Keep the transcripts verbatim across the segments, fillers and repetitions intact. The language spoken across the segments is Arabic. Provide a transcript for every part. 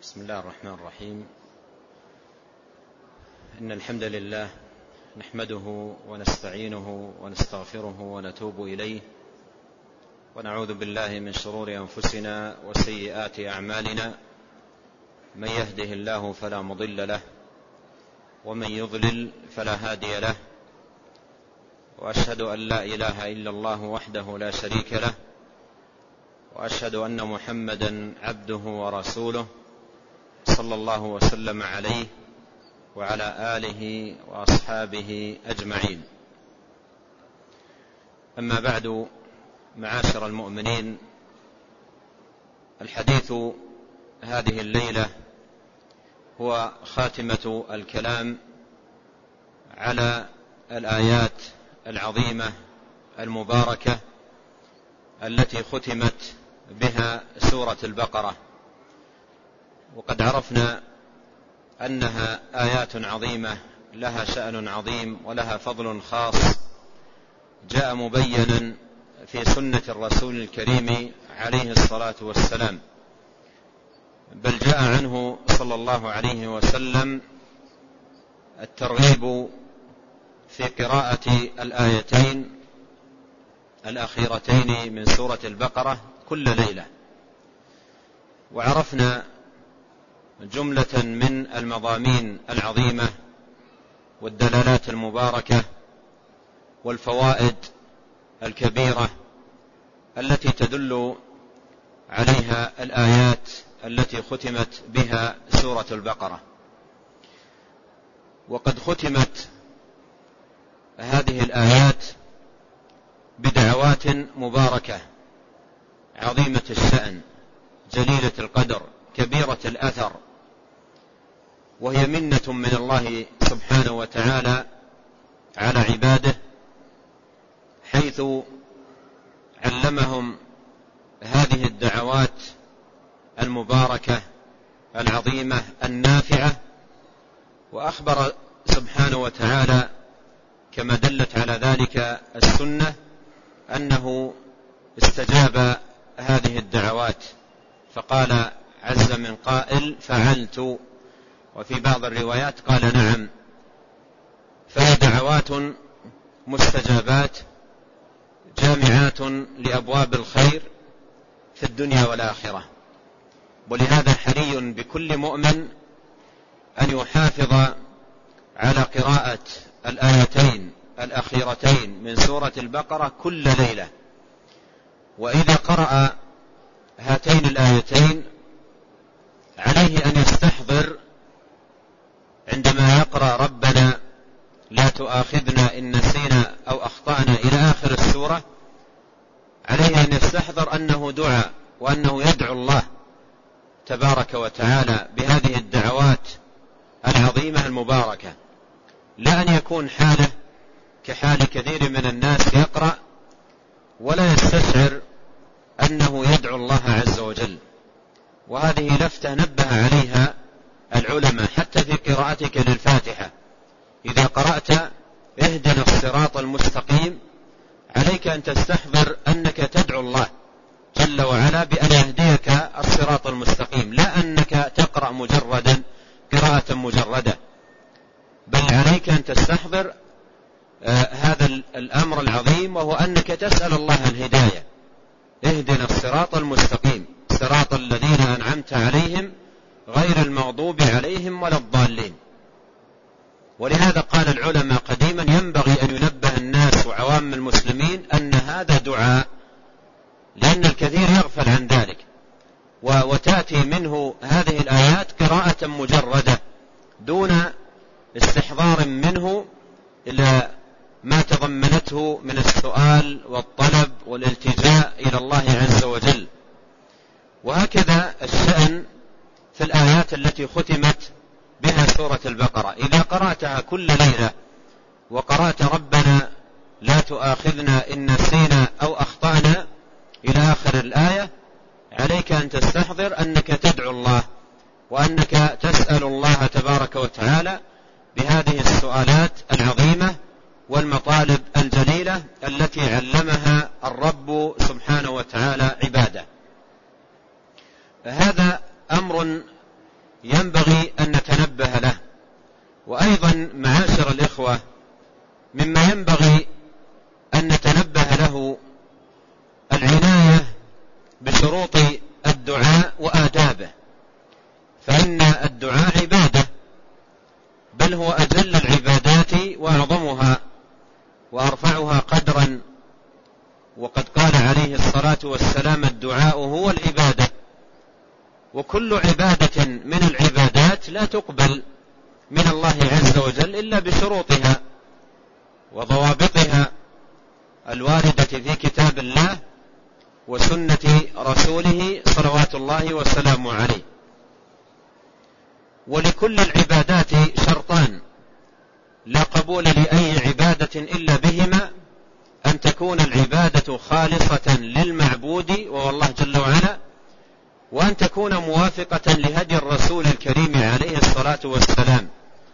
بسم الله الرحمن الرحيم. إن الحمد لله نحمده ونستعينه ونستغفره ونتوب إليه، ونعوذ بالله من شرور أنفسنا وسيئات أعمالنا. من يهده الله فلا مضل له، ومن يضلل فلا هادي له، وأشهد أن لا إله إلا الله وحده لا شريك له، وأشهد أن محمدا عبده ورسوله صلى الله وسلم عليه وعلى آله وأصحابه أجمعين. أما بعد، معاشر المؤمنين، الحديث هذه الليلة هو خاتمة الكلام على الآيات العظيمة المباركة التي ختمت بها سورة البقرة. وقد عرفنا أنها آيات عظيمة لها شأن عظيم ولها فضل خاص جاء مبينا في سنة الرسول الكريم عليه الصلاة والسلام، بل جاء عنه صلى الله عليه وسلم الترغيب في قراءة الآيتين الأخيرتين من سورة البقرة كل ليلة. وعرفنا جملة من المضامين العظيمة والدلالات المباركة والفوائد الكبيرة التي تدل عليها الآيات التي ختمت بها سورة البقرة. وقد ختمت هذه الآيات بدعوات مباركة عظيمة الشأن جليلة القدر كبيرة الأثر، وهي منة من الله سبحانه وتعالى على عباده، حيث علمهم هذه الدعوات المباركة العظيمة النافعة. وأخبر سبحانه وتعالى كما دلت على ذلك السنة أنه استجاب هذه الدعوات، فقال عز من قائل فعلت، وفي بعض الروايات قال نعم. فهي دعوات مستجابات جامعات لأبواب الخير في الدنيا والآخرة. ولهذا حري بكل مؤمن أن يحافظ على قراءة الآيتين الأخيرتين من سورة البقرة كل ليلة. وإذا قرأ هاتين الآيتين عليه أن يستحضر عندما يقرأ ربنا لا تؤاخذنا إن نسينا أو أخطأنا إلى آخر السورة، عليه أن يستحضر أنه دعاء، وأنه يدعو الله تبارك وتعالى بهذه الدعوات العظيمة المباركة، لا أن يكون حاله كحال كثير من الناس يقرأ ولا يستشعر أنه يدعو الله عز وجل. وهذه لفتة نبه عليها العلماء حتى في قراءتك للفاتحة. إذا قرأت اهدنا الصراط المستقيم، عليك أن تستحضر أنك تدعو الله جل وعلا بأن يهديك الصراط المستقيم، لا أنك تقرأ مجردا قراءة مجردة، بل عليك أن تستحضر آه هذا الأمر العظيم، وهو أنك تسأل الله الهداية. اهدنا الصراط المستقيم صراط الذين أنعمت عليهم غير المغضوب عليهم ولا الضالين. ولهذا قال العلماء قديما ينبغي أن ينبه الناس وعوام المسلمين أن هذا دعاء، لأن الكثير يغفل عن ذلك، وتأتي منه هذه الآيات قراءة مجردة دون استحضار منه إلى ما تضمنته من السؤال والطلب والالتجاء إلى الله عز وجل. وهكذا الشأن في الآيات التي ختمت بها سورة البقرة. إذا قرأتها كل ليلة وقرأت ربنا لا تؤاخذنا إن نسينا أو أخطأنا إلى آخر الآية، عليك أن تستحضر أنك تدعو الله، وأنك تسأل الله تبارك وتعالى بهذه السؤالات العظيمة والمطالب الجليلة التي علمها الرب سبحانه وتعالى عباده. هذا أمر ينبغي أن نتنبه له. وأيضا معاشر الإخوة، مما ينبغي أن نتنبه له العناية بشروط الدعاء وآدابه، فإن الدعاء عبادة، بل هو أجل العبادات وأعظمها وأرفعها قدرا، وقد قال عليه الصلاة والسلام: الدعاء هو العبادة. وكل عبادة من العبادات لا تقبل من الله عز وجل إلا بشروطها وضوابطها الواردة في كتاب الله وسنة رسوله صلوات الله وسلامه عليه. ولكل العبادات شرطان لا قبول لأي عبادة إلا بهما: أن تكون العبادة خالصة للمعبود وهو الله جل وعلا، وأن تكون موافقة لهدي الرسول الكريم عليه الصلاة والسلام،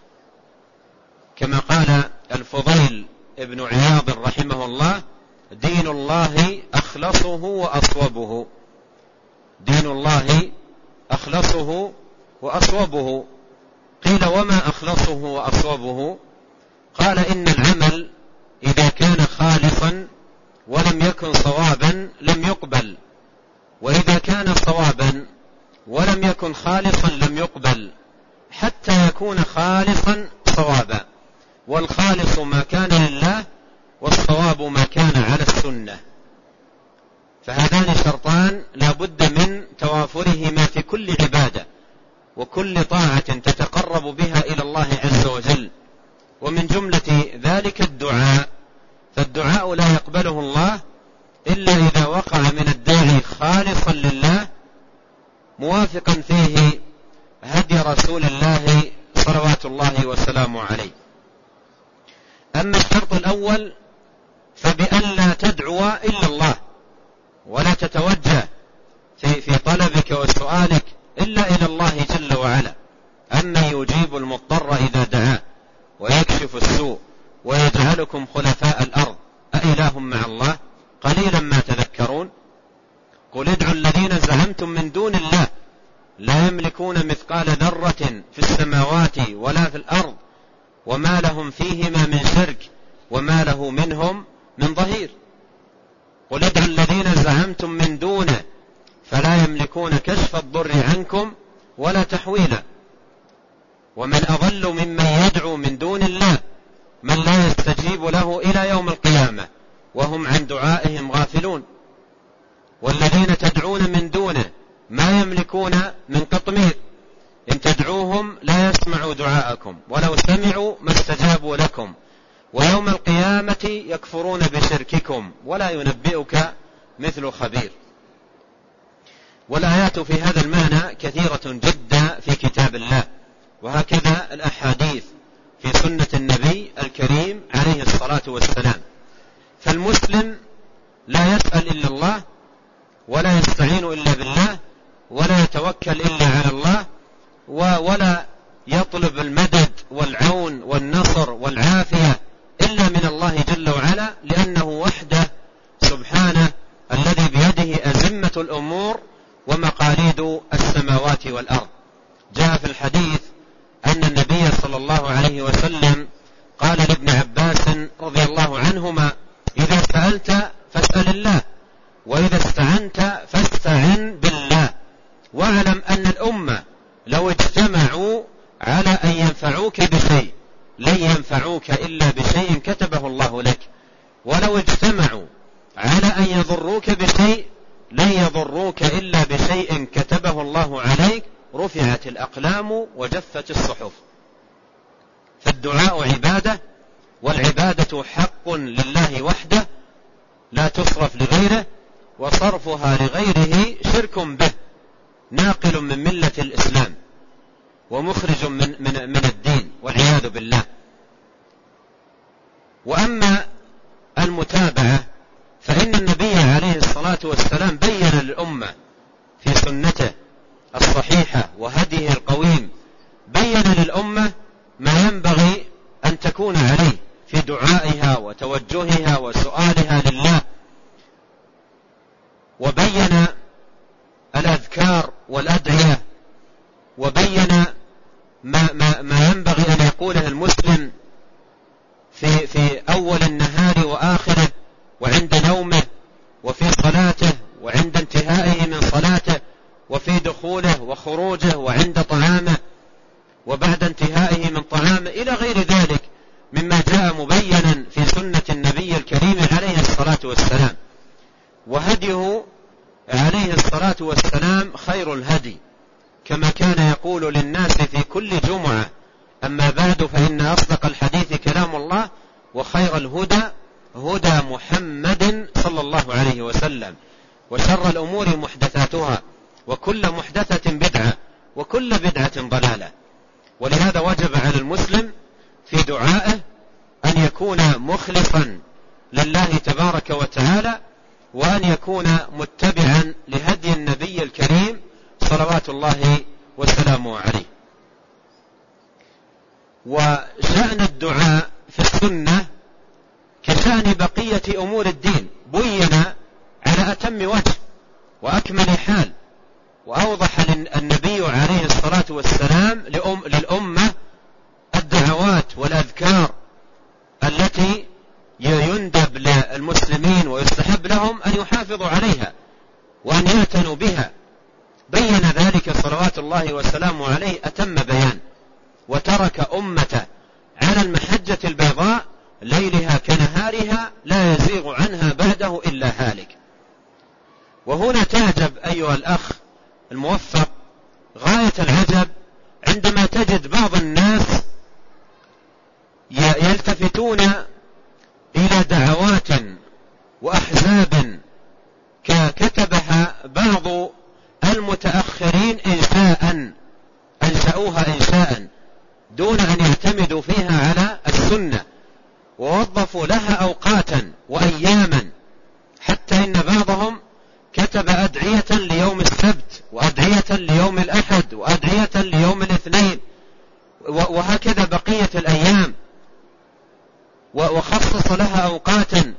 كما قال الفضيل ابن عياض رحمه الله: دين الله أخلصه وأصوبه. دين الله أخلصه وأصوبه. قيل: وما أخلصه وأصوبه؟ قال: إن العمل إذا كان خالصا ولم يكن صوابا لم يقبل، وإذا كان صوابا ولم يكن خالصا لم يقبل، حتى يكون خالصا صوابا. والخالص ما كان لله، والصواب ما كان على السنة. فهذان شرطان لا بد من توافرهما في كل عبادة وكل طاعة تتقرب بها إلى الله عز وجل. ومن جملة ذلك الدعاء، فالدعاء لا يقبله الله إلا إذا وقع من الداعي خالصا لله، موافقا فيه هدي رسول الله صلوات الله وسلامه عليه. أما الشرط الأول فبأن لا تدعو إلا الله، ولا تتوجه في, في طلبك وسؤالك إلا إلى الله جل وعلا. أما يجيب المضطر إذا دعاه ويكشف السوء ويجعلكم خلفاء الأرض أإله مع الله قليلا ما تذكرون. قل ادعوا الذين زعمتم من دون الله لا يملكون مثقال ذرة في السماوات ولا في الأرض وما لهم فيهما من شرك وما له منهم من ظهير. قل ادعوا الذين زعمتم من دونه فلا يملكون كشف الضر عنكم ولا تحويلا. ومن أضل ممن يدعو من دون الله من لا يستجيب له إلى يوم القيامة وهم عن دعائهم غافلون. والذين تدعون من دونه ما يملكون من قطمير، إن تدعوهم لا يسمعوا دعاءكم ولو سمعوا ما استجابوا لكم ويوم القيامة يكفرون بشرككم ولا ينبئك مثل خبير. والآيات في هذا المعنى كثيرة جدا في كتاب الله، وهكذا الأحاديث في سنة النبي الكريم عليه الصلاة والسلام. فالمسلم لا يسأل إلا الله، ولا يستعين إلا بالله، ولا يتوكل إلا على الله، ولا يطلب المدد والعون والنصر والعافية إلا من الله جل وعلا، لأنه وحده سبحانه الذي بيده أزمة الأمور ومقاليد السماوات والأرض. جاء في الحديث أن النبي صلى الله عليه وسلم قال لابن عباس رضي الله عنهما: إذا سألت فاسأل الله، وإذا استعنت فاستعن بالله، واعلم أن الأمة لو اجتمعوا على أن ينفعوك بشيء لن ينفعوك إلا بشيء كتبه الله لك، ولو اجتمعوا على أن يضروك بشيء لن يضروك إلا بشيء كتبه الله عليك، رفعت الأقلام وجفت الصحف. فالدعاء عبادة، والعبادة حق لله وحده لا تصرف لغيره، وصرفها لغيره شرك به ناقل من ملة الإسلام ومخرج من, من, من الدين والعياذ بالله. وأما المتابعة فإن النبي عليه الصلاة والسلام بين للأمة في سنته الصحيحة وهديه القويم، بين للأمة ما ينبغي أن تكون عليه في دعائها وتوجهها وسؤالها لله، وبين الأذكار والأدعية وبين ما, ما, ما ينبغي أن يقوله المسلم في, في أول النهار وآخره، وعند نومه، وفي صلاته، وعند انتهائه من صلاته، وفي دخوله وخروجه، وعند طعامه، وبعد انتهائه من طعامه، إلى غير ذلك مما جاء مبينا في سنة النبي الكريم عليه الصلاة والسلام. وهديه عليه الصلاة والسلام خير الهدي، كما كان يقول للناس في كل جمعة: أما بعد فإن أصدق الحديث كلام الله، وخير الهدى هدى محمد صلى الله عليه وسلم، وشر الأمور محدثاتها، وكل محدثة بدعة، وكل بدعة ضلالة. ولهذا وجب على المسلم في دعائه أن يكون مخلصا لله تبارك وتعالى، وأن يكون متبعا لهدي النبي الكريم صلوات الله وسلامه عليه. وشأن الدعاء في السنة كشأن بقية أمور الدين بين على أتم وجه وأكمل حال، وأوضح النبي عليه الصلاة والسلام للأمة الدعوات والأذكار التي يندب للمسلمين ويستحب لهم أن يحافظوا عليها وأن يعتنوا بها. بين ذلك صلوات الله وسلامه عليه أتم بيان، وترك أمته على المحجة البيضاء ليلها كنهارها لا يزيغ عنها بعده إلا هالك. وهنا تعجب أيها الأخ الموفق غاية العجب عندما تجد بعض الناس يلتفتون إلى دعوات وأحزاب كتبها بعض المتأخرين إنشاء، أنشأوها إنشاء دون أن يعتمدوا فيها على السنة، ووظفوا لها أوقاتا وأياما، حتى إن بعضهم كتب أدعية ليوم السبت، وأدعية ليوم الأحد، وأدعية ليوم الاثنين، وهكذا بقية الأيام، وخصص لها أوقاتا،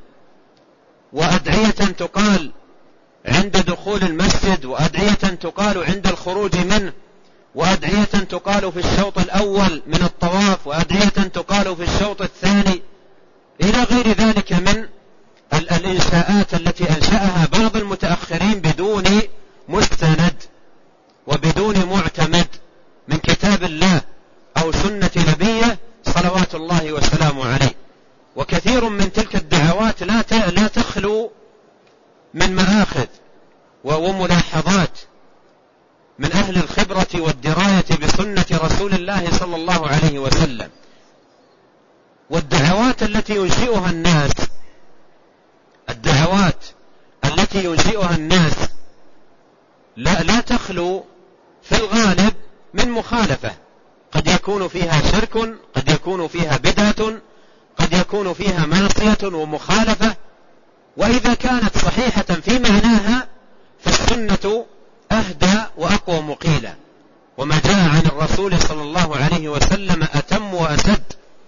وأدعية تقال عند دخول المسجد، وأدعية تقال عند الخروج منه، وأدعية تقال في الشوط الأول من الطواف، وأدعية تقال في الشوط الثاني، إلى غير ذلك من الإنشاءات التي أنشأها بعض المتأخرين بدون مستند وبدون معتمد من كتاب الله أو سنة نبيه صلوات الله وسلامه عليه. وكثير من تلك الدعوات لا تخلو من مآخذ وملاحظات من أهل الخبرة والدراية بسنة رسول الله صلى الله عليه وسلم. والدعوات التي ينشئها الناس الدعوات التي ينشئها الناس لا, لا تخلو في الغالب من مخالفة، قد يكون فيها شرك، قد يكون فيها بدعة، قد يكون فيها معصية ومخالفة. وإذا كانت صحيحة في معناها فالسنة أهدى وأقوى مقيلة، وما جاء عن الرسول صلى الله عليه وسلم أتم وأسد.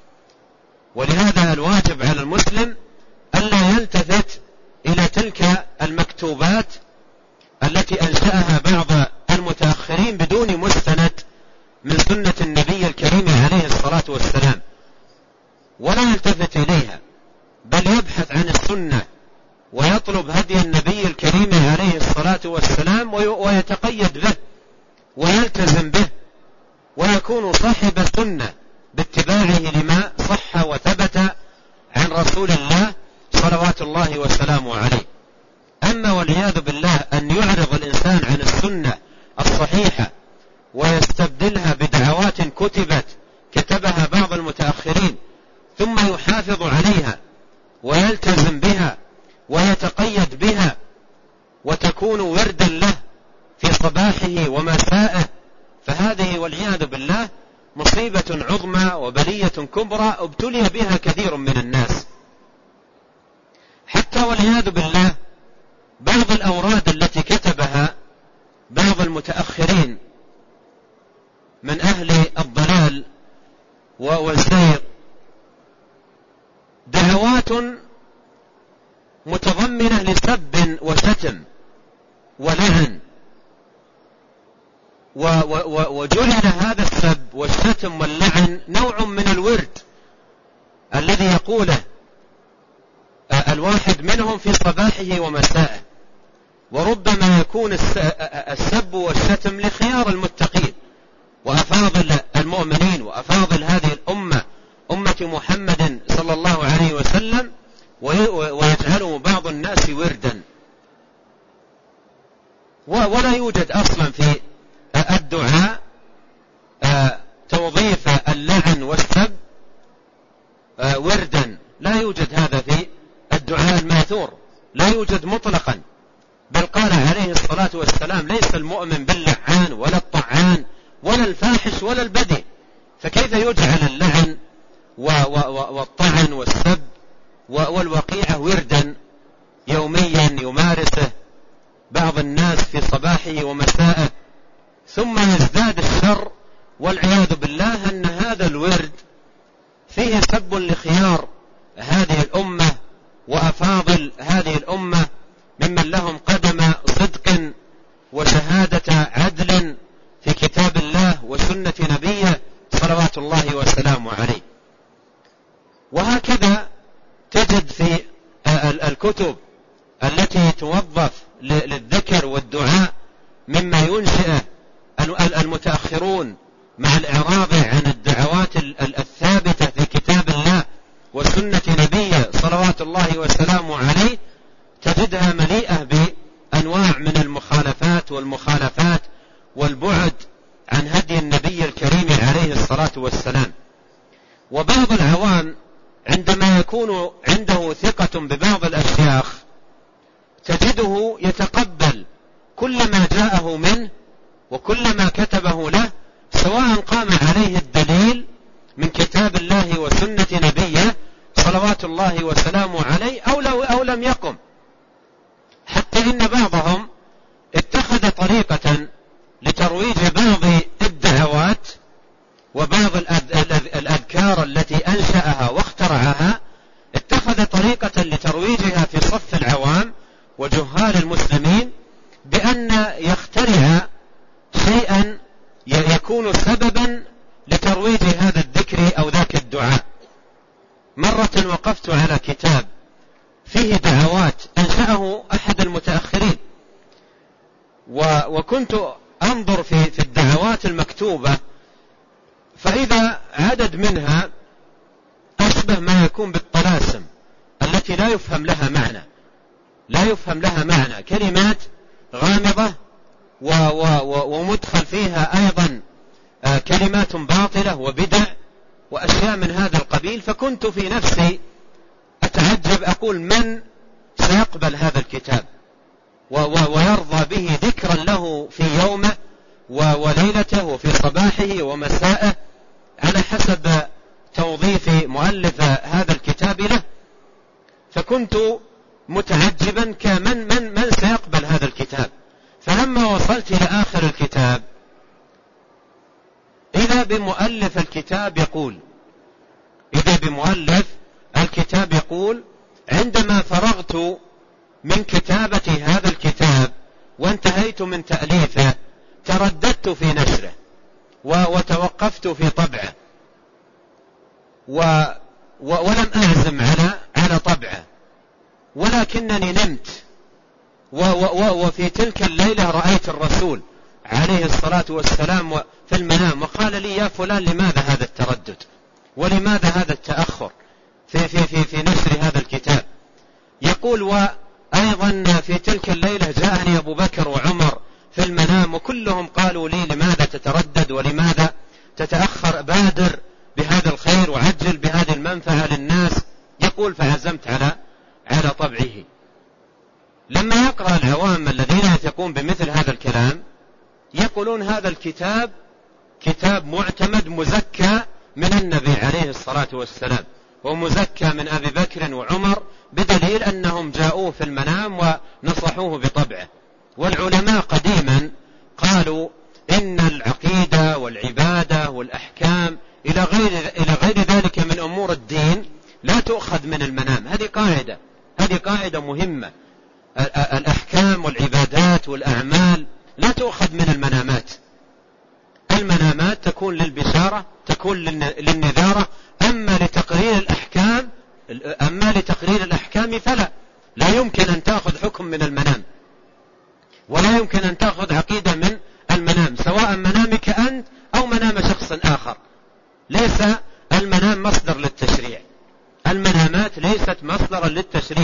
ولهذا الواجب على المسلم ألا يلتفت إلى تلك المكتوبات التي أنشأها بعض المتأخرين بدون مستند من سنة النبي الكريم عليه الصلاة والسلام، ولا يلتفت إليها، بل يبحث عن السنة ويطلب هدي النبي الكريم عليه الصلاة والسلام ويتقيد به ويلتزم به، ويكون صاحب سنة باتباعه لما صح وثبت عن رسول الله صلوات الله وسلامه عليه. أما والعياذ بالله أن يعرض الإنسان عن السنة الصحيحة ويستبدلها بدعوات كتبت كتبها بعض المتأخرين، ثم يحافظ عليها ويلتزم بها ويتقيد بها، وتكون وردا له في صباحه ومسائه، فهذه والعياذ بالله مصيبة عظمى وبلية كبرى ابتلي بها كثير من الناس. حتى والعياذ بالله بعض الأوراد التي كتبها بعض المتأخرين من أهل الضلال والزيغ دعوات متضمنة لسب وشتم ولعن وجعل هذا السب والشتم واللعن نوع من الورد الذي يقوله الواحد منهم في صباحه ومسائه. وربما يكون السب والشتم لخيار المتقين وأفاضل المؤمنين وأفاضل هذه الأمة، أمة محمد صلى الله عليه وسلم، ويجعله بعض الناس وردا. ولا يوجد أصلا في الدعاء توظيف اللعن والسب وردا، لا يوجد هذا في الدعاء الماثور، لا يوجد مطلقا. بل قال عليه الصلاة والسلام: ليس المؤمن باللعان ولا الطعان ولا الفاحش ولا البذيء. فكيف يجعل اللعن والطعن والسب والوقيعة وردا يوميا يمارسه بعض الناس في صباحه ومسائه، ثم يزداد الشر والعياذ بالله أن هذا الورد فيه سب لخيار هذه الأمة وأفاضل هذه الأمة ممن لهم قدم صدق وشهادة عدل في كتاب الله وسنة نبيه صلوات الله وسلامه عليه. وهكذا تجد في الكتب التي توظف للذكر والدعاء مما ينشئه المتأخرون مع الإعراض عن الدعوات الثابتة في كتاب الله وسنة نبيه صلوات الله وسلامه عليه، تجدها مليئة بأنواع من المخالفات والمخالفات والبعد عن هدي النبي الكريم عليه الصلاة والسلام. وبعض العوام عندما يكون عنده ثقة ببعض الأشياخ تجده يتقبل كل ما جاءه منه وكل ما كتبه له، سواء قام عليه الدليل من كتاب الله وسنة نبيه صلوات الله وسلامه عليه أو, لو أو لم يقم. حتى إن بعضهم اتخذ طريقة لترويج بعض الدعوات وبعض الأذكار التي أنشأها واخترعها، اتخذ طريقة لترويجها في صف العوام وجهال المسلمين بأن يخترع شيئا يكون سببا لترويج هذا الذكر أو ذاك الدعاء. مرة وقفت على كتاب فيه دعوات أنشأه أحد المتأخرين، وكنت أنظر في في الدعوات المكتوبة، فإذا عدد منها أشبه ما يكون بالطلاسم التي لا يفهم لها معنى لا يفهم لها معنى كلمات غامضة ومدخل فيها أيضا كلمات باطلة وبدع وأشياء من هذا القبيل. فكنت في نفسي أتعجب، أقول: من سيقبل هذا الكتاب ويرضى به ذكرا له في يومه وليلته وفي صباحه ومسائه على حسب توظيف مؤلف هذا الكتاب له؟ فكنت متعجبا كمن من من سيقبل هذا الكتاب. فلما وصلت إلى آخر الكتاب إذا بمؤلف الكتاب يقول إذا بمؤلف الكتاب يقول: عندما فرغت من كتابة هذا الكتاب وانتهيت من تأليفه ترددت في نشره وتوقفت في طبعه ولم أعزم على على طبعه، ولكنني نمت وفي تلك الليلة رأيت الرسول عليه الصلاة والسلام في المنام وقال لي: يا فلان، لماذا هذا التردد ولماذا هذا التأخر في, في, في, في نشر هذا الكتاب؟ يقول: وأيضا في تلك الليلة جاءني أبو بكر وعمر في المنام وكلهم قالوا لي: لماذا تتردد ولماذا تتأخر؟ بادر بهذا الخير وعجل بهذه المنفعة للناس. يقول: فعزمت على على طبعه. لما يقرأ العوام الذين يثقون بمثل هذا الكلام يقولون: هذا الكتاب كتاب معتمد مزكى من النبي عليه الصلاة والسلام ومزكى من أبي بكر وعمر، بدليل أنهم جاءوه في المنام ونصحوه بطبعه. والعلماء قديما قالوا إن العقيدة والعبادة والأحكام إلى غير, إلى غير ذلك من أمور الدين لا تؤخذ من المنام. هذه قاعدة هذه قاعدة مهمة. الأحكام والعبادات والأعمال لا تؤخذ من المنامات، المنامات تكون للبشارة، تكون للنذارة. أما لتقرير الأحكام أما لتقرير الأحكام فلا، لا يمكن أن تأخذ حكم من المنام، ولا يمكن أن تأخذ عقيدة من المنام، سواء منامك أنت أو منام شخص آخر. ليس المنام مصدر للتشريع، المنامات ليست مصدرا للتشريع.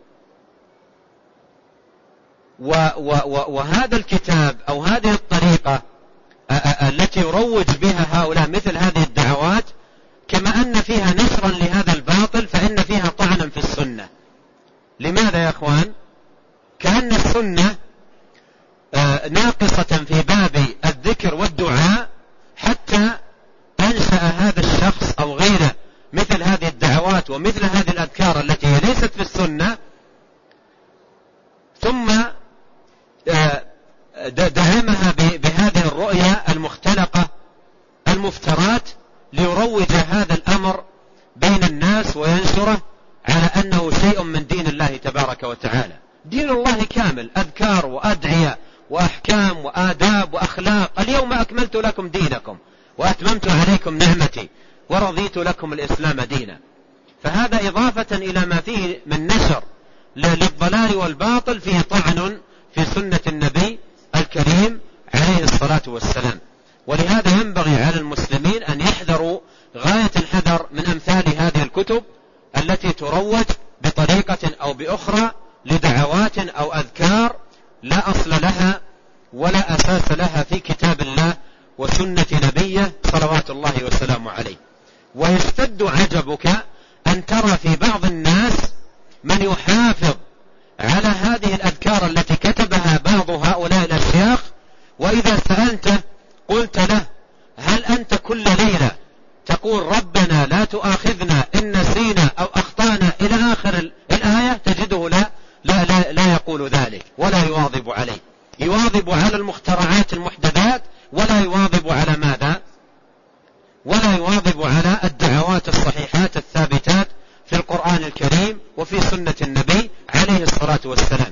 وهذا الكتاب أو هذه الطريقة التي يروج بها هؤلاء مثل هذه الدعوات، كما أن فيها نشرا لهذا الباطل فإن فيها طعنا في السنة. لماذا يا أخوان؟ كأن السنة ناقصة في باب الذكر والدعاء، حتى أنشأ هذا الشخص أو غيره مثل هذه الدعوات ومثل هذه الأذكار التي هي ليست في السنة، ثم دعمها بهذه الرؤية المختلقة المفترات ليروج هذا الأمر بين الناس وينشره على أنه شيء من دين الله تبارك وتعالى. دين الله كامل، أذكار وأدعية وأحكام وآداب وأخلاق. اليوم أكملت لكم دينكم وأتممت عليكم نعمتي ورضيت لكم الإسلام دينا. فهذا إضافة إلى ما فيه من نشر للضلال والباطل فيه طعن في سنة النبي الكريم عليه الصلاة والسلام. ولهذا ينبغي على المسلمين أن يحذروا غاية الحذر من أمثال هذه الكتب التي تروج بطريقة أو بأخرى لدعوات أو أذكار لا أصل لها ولا أساس لها في كتاب الله وسنة نبيه صلوات الله وسلامه عليه. ويشتد عجبك أن ترى في بعض الناس من يحافظ على هذه الأذكار التي كتبها بعض هؤلاء الأشياخ، وإذا سألته قلت له: هل أنت كل ليلة تقول ربنا لا تؤاخذنا إن نسينا أو أخطأنا إلى آخر الآية؟ تجده لا لا لا, لا يقول ذلك ولا يواظب عليه. يواظب على المخترعات المحدثات ولا يواظب على ماذا؟ ولا يواظب على الدعوات الصحيحات الثابتات في القرآن الكريم وفي سنة النبي عليه الصلاة والسلام.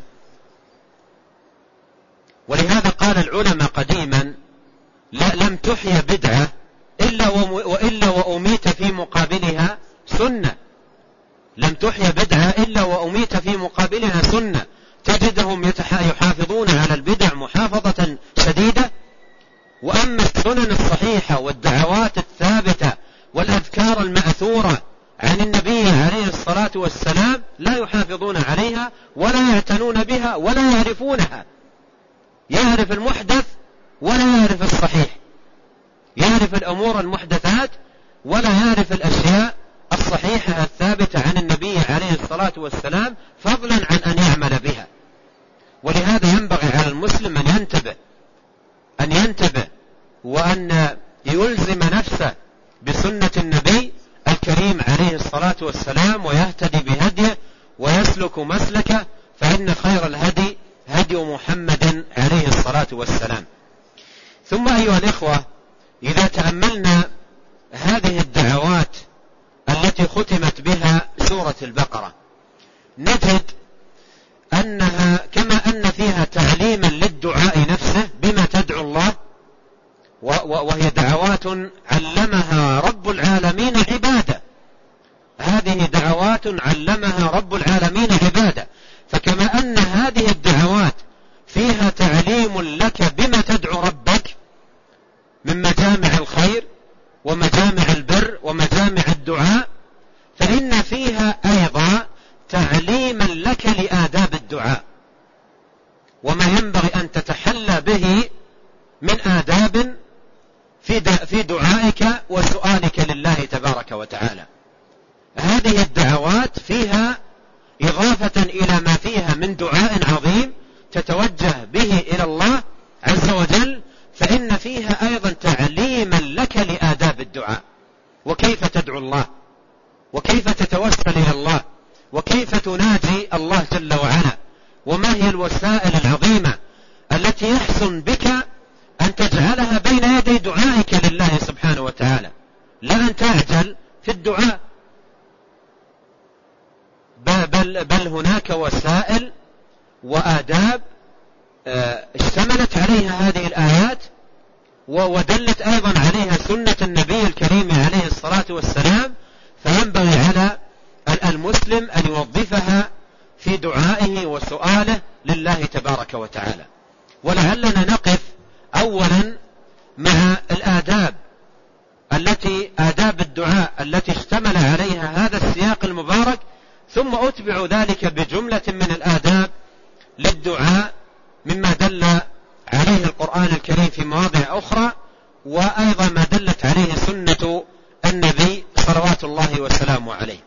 ولهذا قال العلماء قديما: لا لم تحيى بدعة إلا وإلا وأميت في مقابلها سنة. لم تحيى بدعة إلا وأميت في مقابلها سنة. تجدهم يحافظون على البدع محافظة شديدة، وأما السنن الصحيحة والدعوات الثابتة والأذكار المأثورة عن النبي عليه الصلاة والسلام لا يحافظون عليها ولا يعتنون بها ولا يعرفونها. يعرف المحدث ولا يعرف الصحيح، يعرف الأمور المحدثات ولا يعرف الأشياء الصحيحة الثابتة عن النبي عليه الصلاة والسلام، فضلا عن أن يعمل بها. ولهذا ينبغي على المسلم أن ينتبه أن ينتبه وأن يلزم نفسه بسنة النبي الكريم عليه الصلاة والسلام، ويهتدي بهديه ويسلك مسلكه، فإن خير الهدي هدي محمد عليه الصلاة والسلام. ثم أيها الإخوة، إذا تأملنا هذه الدعوات التي ختمت بها سورة البقرة، نجد أنها كما أن فيها تعليما للدعاء نفسه بما تدعو الله، وهي دعوات علمها رب العالمين عباده. هذه دعوات علمها رب العالمين عباده. فكما أن هذه الدعوات فيها تعليم لك بما تدعو ربك من مجامع الخير ومجامع البر ومجامع الدعاء، فإن فيها أيضا تعليما لك لآداب الدعاء وما ينبغي أن تتحلى به من آداب في دعائك وسؤالك لله تبارك وتعالى. هذه الدعوات فيها إضافة إلى ما فيها من دعاء عظيم تتوجه به إلى الله عز وجل، فإن فيها أيضا تعليما لك لآداب الدعاء، وكيف تدعو الله، وكيف تتوسل إلى الله، وكيف تناجي الله جل وعلا، وما هي الوسائل العظيمة التي يحسن بك أن تجعلها بين يدي دعائك لله سبحانه وتعالى، لا أن تعجل في الدعاء، بل, بل هناك وسائل وآداب اشتملت عليها هذه الآيات ودلت أيضا عليها سنة النبي الكريم عليه الصلاة والسلام، فينبغي على المسلم أن يوظفها في دعائه وسؤاله لله تبارك وتعالى. ولعلنا نقف أولا مع الآداب التي آداب الدعاء التي اشتمل عليها هذا السياق المبارك، ثم أتبع ذلك بجملة من الآداب للدعاء مما دل عليه القرآن الكريم في مواضع أخرى، وأيضا ما دلت عليه سنة النبي صلوات الله وسلامه عليه.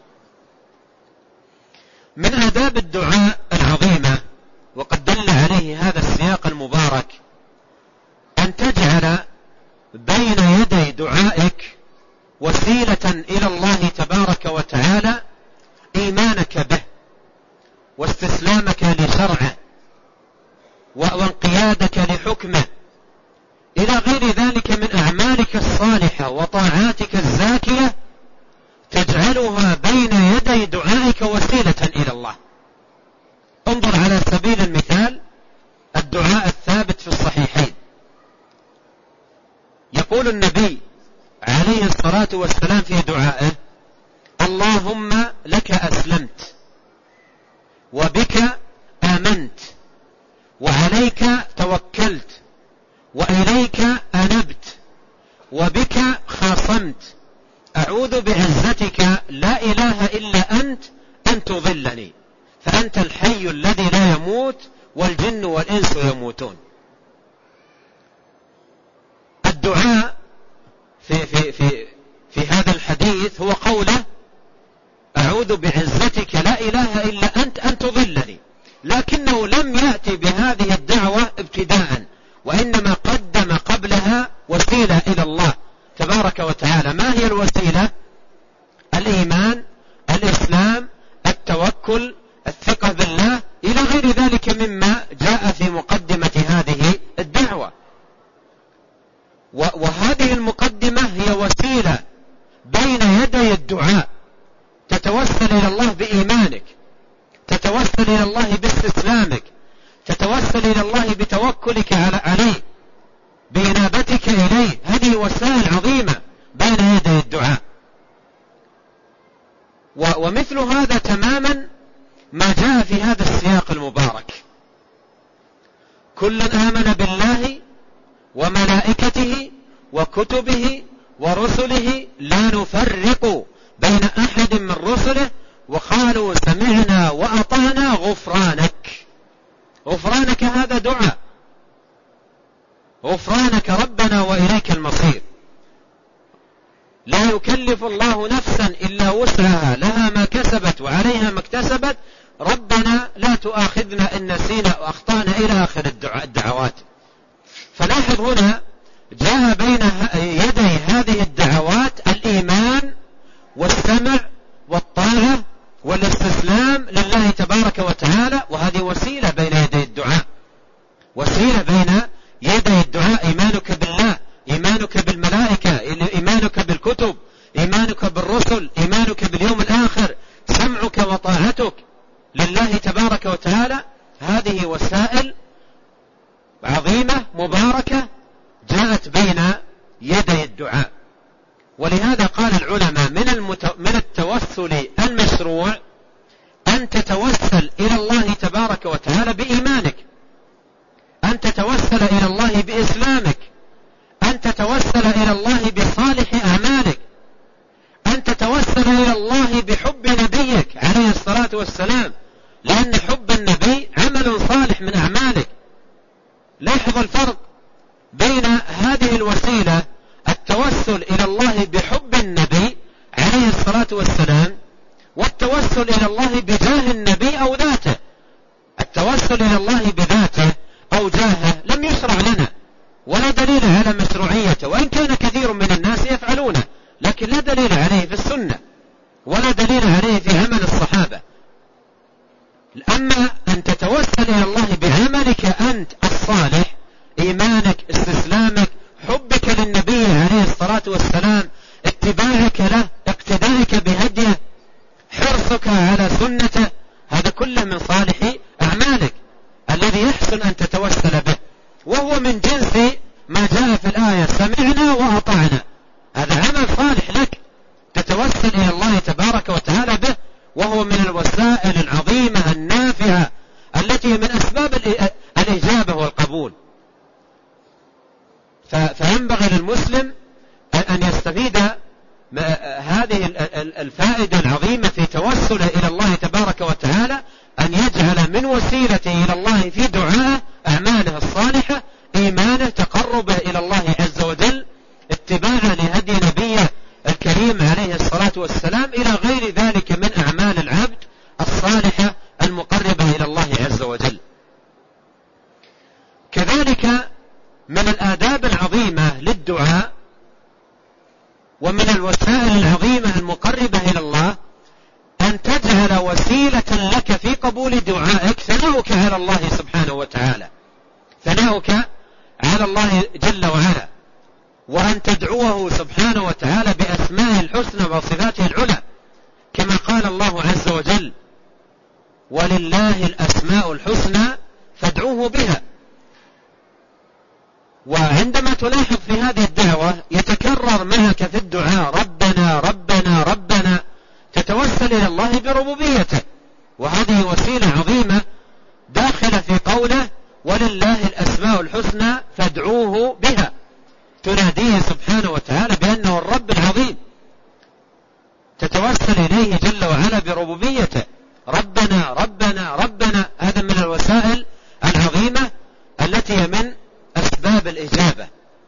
من آداب الدعاء العظيمة وقد دل عليه هذا السياق المبارك أن تجعل بين يدي دعائك وسيلة إلى الله تبارك وتعالى إيمانك به واستسلامك لشرعه وانقيادك لحكمه، إلى غير ذلك من أعمالك الصالحة وطاعاتك الزاكية تجعلها بين يدي دعائك وسيلة إلى الله. انظر على سبيل المثال الدعاء الثابت في الصحيحين، يقول النبي عليه الصلاة والسلام في دعائه: اللهم لك أسلمت وبك آمنت وعليك توكلت وإليك أنبت وبك خاصمت، أعوذ بعزتك لا إله إلا أنت أن تضلني، فأنت الحي الذي لا يموت والجن والإنس يموتون. الدعاء في, في, في, في هذا الحديث هو قوله: أعوذ بعزتك لا إله إلا أنت أن تضلني، لكنه لم يأتي بهذه الدعوة ابتداء، وإنما قدم قبلها وسيلة إلى الله تبارك وتعالى. ما هي الوسيلة؟ الإيمان، الإسلام، التوكل، الثقة بالله، إلى غير ذلك مما جاء في مقدمة هذه الدعوة. وهذه المقدمة هي وسيلة بين يدي الدعاء، تتوسل إلى الله بإيمانك، تتوسل إلى الله باستسلامك، تتوسل إلى الله بتوكلك عليه، بإنابتك إليه. هذه وسائل عظيمة بين يدي الدعاء. ومثل هذا تماما ما جاء في هذا السياق المبارك: كل آمن بالله وملائكته وكتبه ورسله لا نفرق بين أحد من رسله وقالوا سمعنا وأطعنا غفرانك. غفرانك هذا دعاء، غفرانك ربنا وإليك المصير. لا يكلف الله نفسا إلا وسعها، لها ما كسبت وعليها ما اكتسبت، ربنا لا تؤاخذنا إن نسينا وأخطأنا، إلى آخر الدعوات. فلاحظ هنا جاء بين يدي هذه الدعوات الإيمان والسمع والطاعة والاستسلام لله تبارك وتعالى، وهذه وسيلة بين يدي الدعاء، وسيلة بين يدي الدعاء. إيمانك بالله، إيمانك بالملائكة، إيمانك بالكتب، إيمانك بالرسل، إيمانك باليوم الآخر، سمعك وطاعتك لله تبارك وتعالى. هذه وسائل عظيمة مباركة جاءت بين يدي الدعاء. ولهذا قال العلماء من, المت... من التوسل المشروع أن تتوسل إلى الله تبارك وتعالى بإيمانك، أن تتوسل إلى الله بإسلامك، أن تتوسل إلى الله بصالح أعمالك، أن تتوسل إلى الله بحب نبيك عليه الصلاة والسلام، لأن حب النبي عمل صالح من أعمالك. لاحظ الفرق بين هذه الوسيلة التوسل إلى الله بحب النبي عليه الصلاة والسلام والتوسل إلى الله بجاه النبي أو ذاته. التوسل إلى الله بذاته أو جاهه لم يشرع لنا ولا دليل على مشروعيته، وإن كان كثير من الناس يفعلونه، لكن لا دليل عليه في السنة ولا دليل عليه في عمل الصحابة. أما أن تتوسل إلى الله بعملك أنت الصالح، إيمانك، استسلامك، حبك للنبي عليه الصلاة والسلام، اتباعك له، اقتدائك بهديه، حرصك على سنته، هذا كله من صالح أعمالك الذي يحسن أن تتوسل به، وهو من جنس ما جاء في الآية للمسلم أن يستفيد هذه الفائدة العظيمة في توسله إلى الله تبارك وتعالى، أن يجعل من وسيلته إلى الله في دعائه أعماله الصالحة، إيمانه، تقربه إلى الله عز وجل، اتباعا لهدي نبيه الكريم عليه الصلاة والسلام، إلى غير ذلك من أعمال العبد الصالحة المقربة إلى الله عز وجل. كذلك من الآداب العظيمة للدعاء ومن الوسائل العظيمة المقربة إلى الله أن تجعل وسيلة لك في قبول دعائك ثناؤك على الله سبحانه وتعالى، ثناؤك على الله جل وعلا، وأن تدعوه سبحانه وتعالى بأسمائه الحسنى وصفاته العلى، كما قال الله عز وجل: ولله الأسماء الحسنى فادعوه بها. وعندما تلاحظ في هذه الدعوة يتكرر معك في الدعاء ربنا ربنا ربنا، تتوسل إلى الله بربوبيته، وهذه وسيلة عظيمة داخلة في قوله ولله الأسماء الحسنى فادعوه بها، تناديه سبحانه وتعالى بأنه الرب العظيم، تتوسل إليه جل وعلا بربوبيته، ربنا ربنا ربنا. هذا من الوسائل العظيمة التي هي من أسباب الإجابة.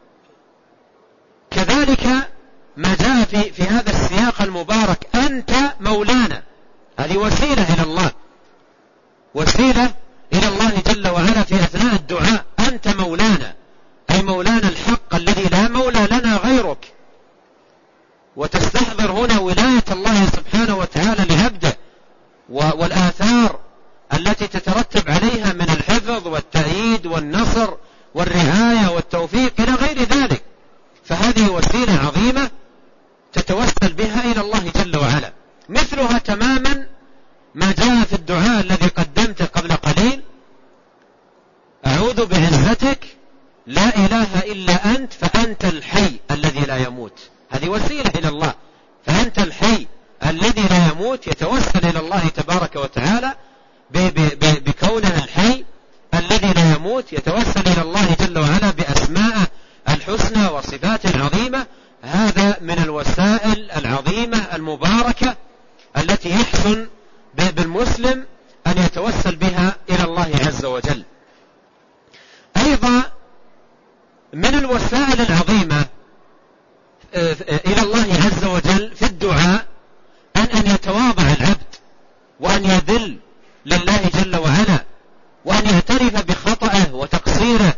كذلك ما جاء في, في هذا السياق المبارك أنت مولانا، هذه وسيلة إلى الله، وسيلة إلى الله جل وعلا في أثناء الدعاء، أنت مولانا، أي مولانا الحق الذي لا مولى لنا غيرك. وتستحضر هنا ولاية الله سبحانه وتعالى لعبده والآثار التي تترتب عليها من الحفظ والتأييد والنصر والرعاية والتوفيق إلى غير ذلك. فهذه وسيلة عظيمة تتوسل بها إلى الله جل وعلا. مثلها تماما ما جاء في الدعاء الذي قدمته قبل قليل: أعوذ بعزتك لا إله إلا أنت فأنت الحي الذي لا يموت. هذه وسيلة إلى الله، فأنت الحي الذي لا يموت، يتوسل إلى الله تبارك وتعالى بكونه الحي الذي لا يموت، يتوسل إلى الله جل وعلا بأسماءه الحسنى وصفاته العظيمة. هذا من الوسائل العظيمة المباركة التي يحسن بالمسلم أن يتوسل بها إلى الله عز وجل. أيضا من الوسائل العظيمة إلى الله عز وجل في الدعاء أن أن يتواضع العبد وأن يذل لله جل وعلا، وأن يعترف بخطأه وتقصيره،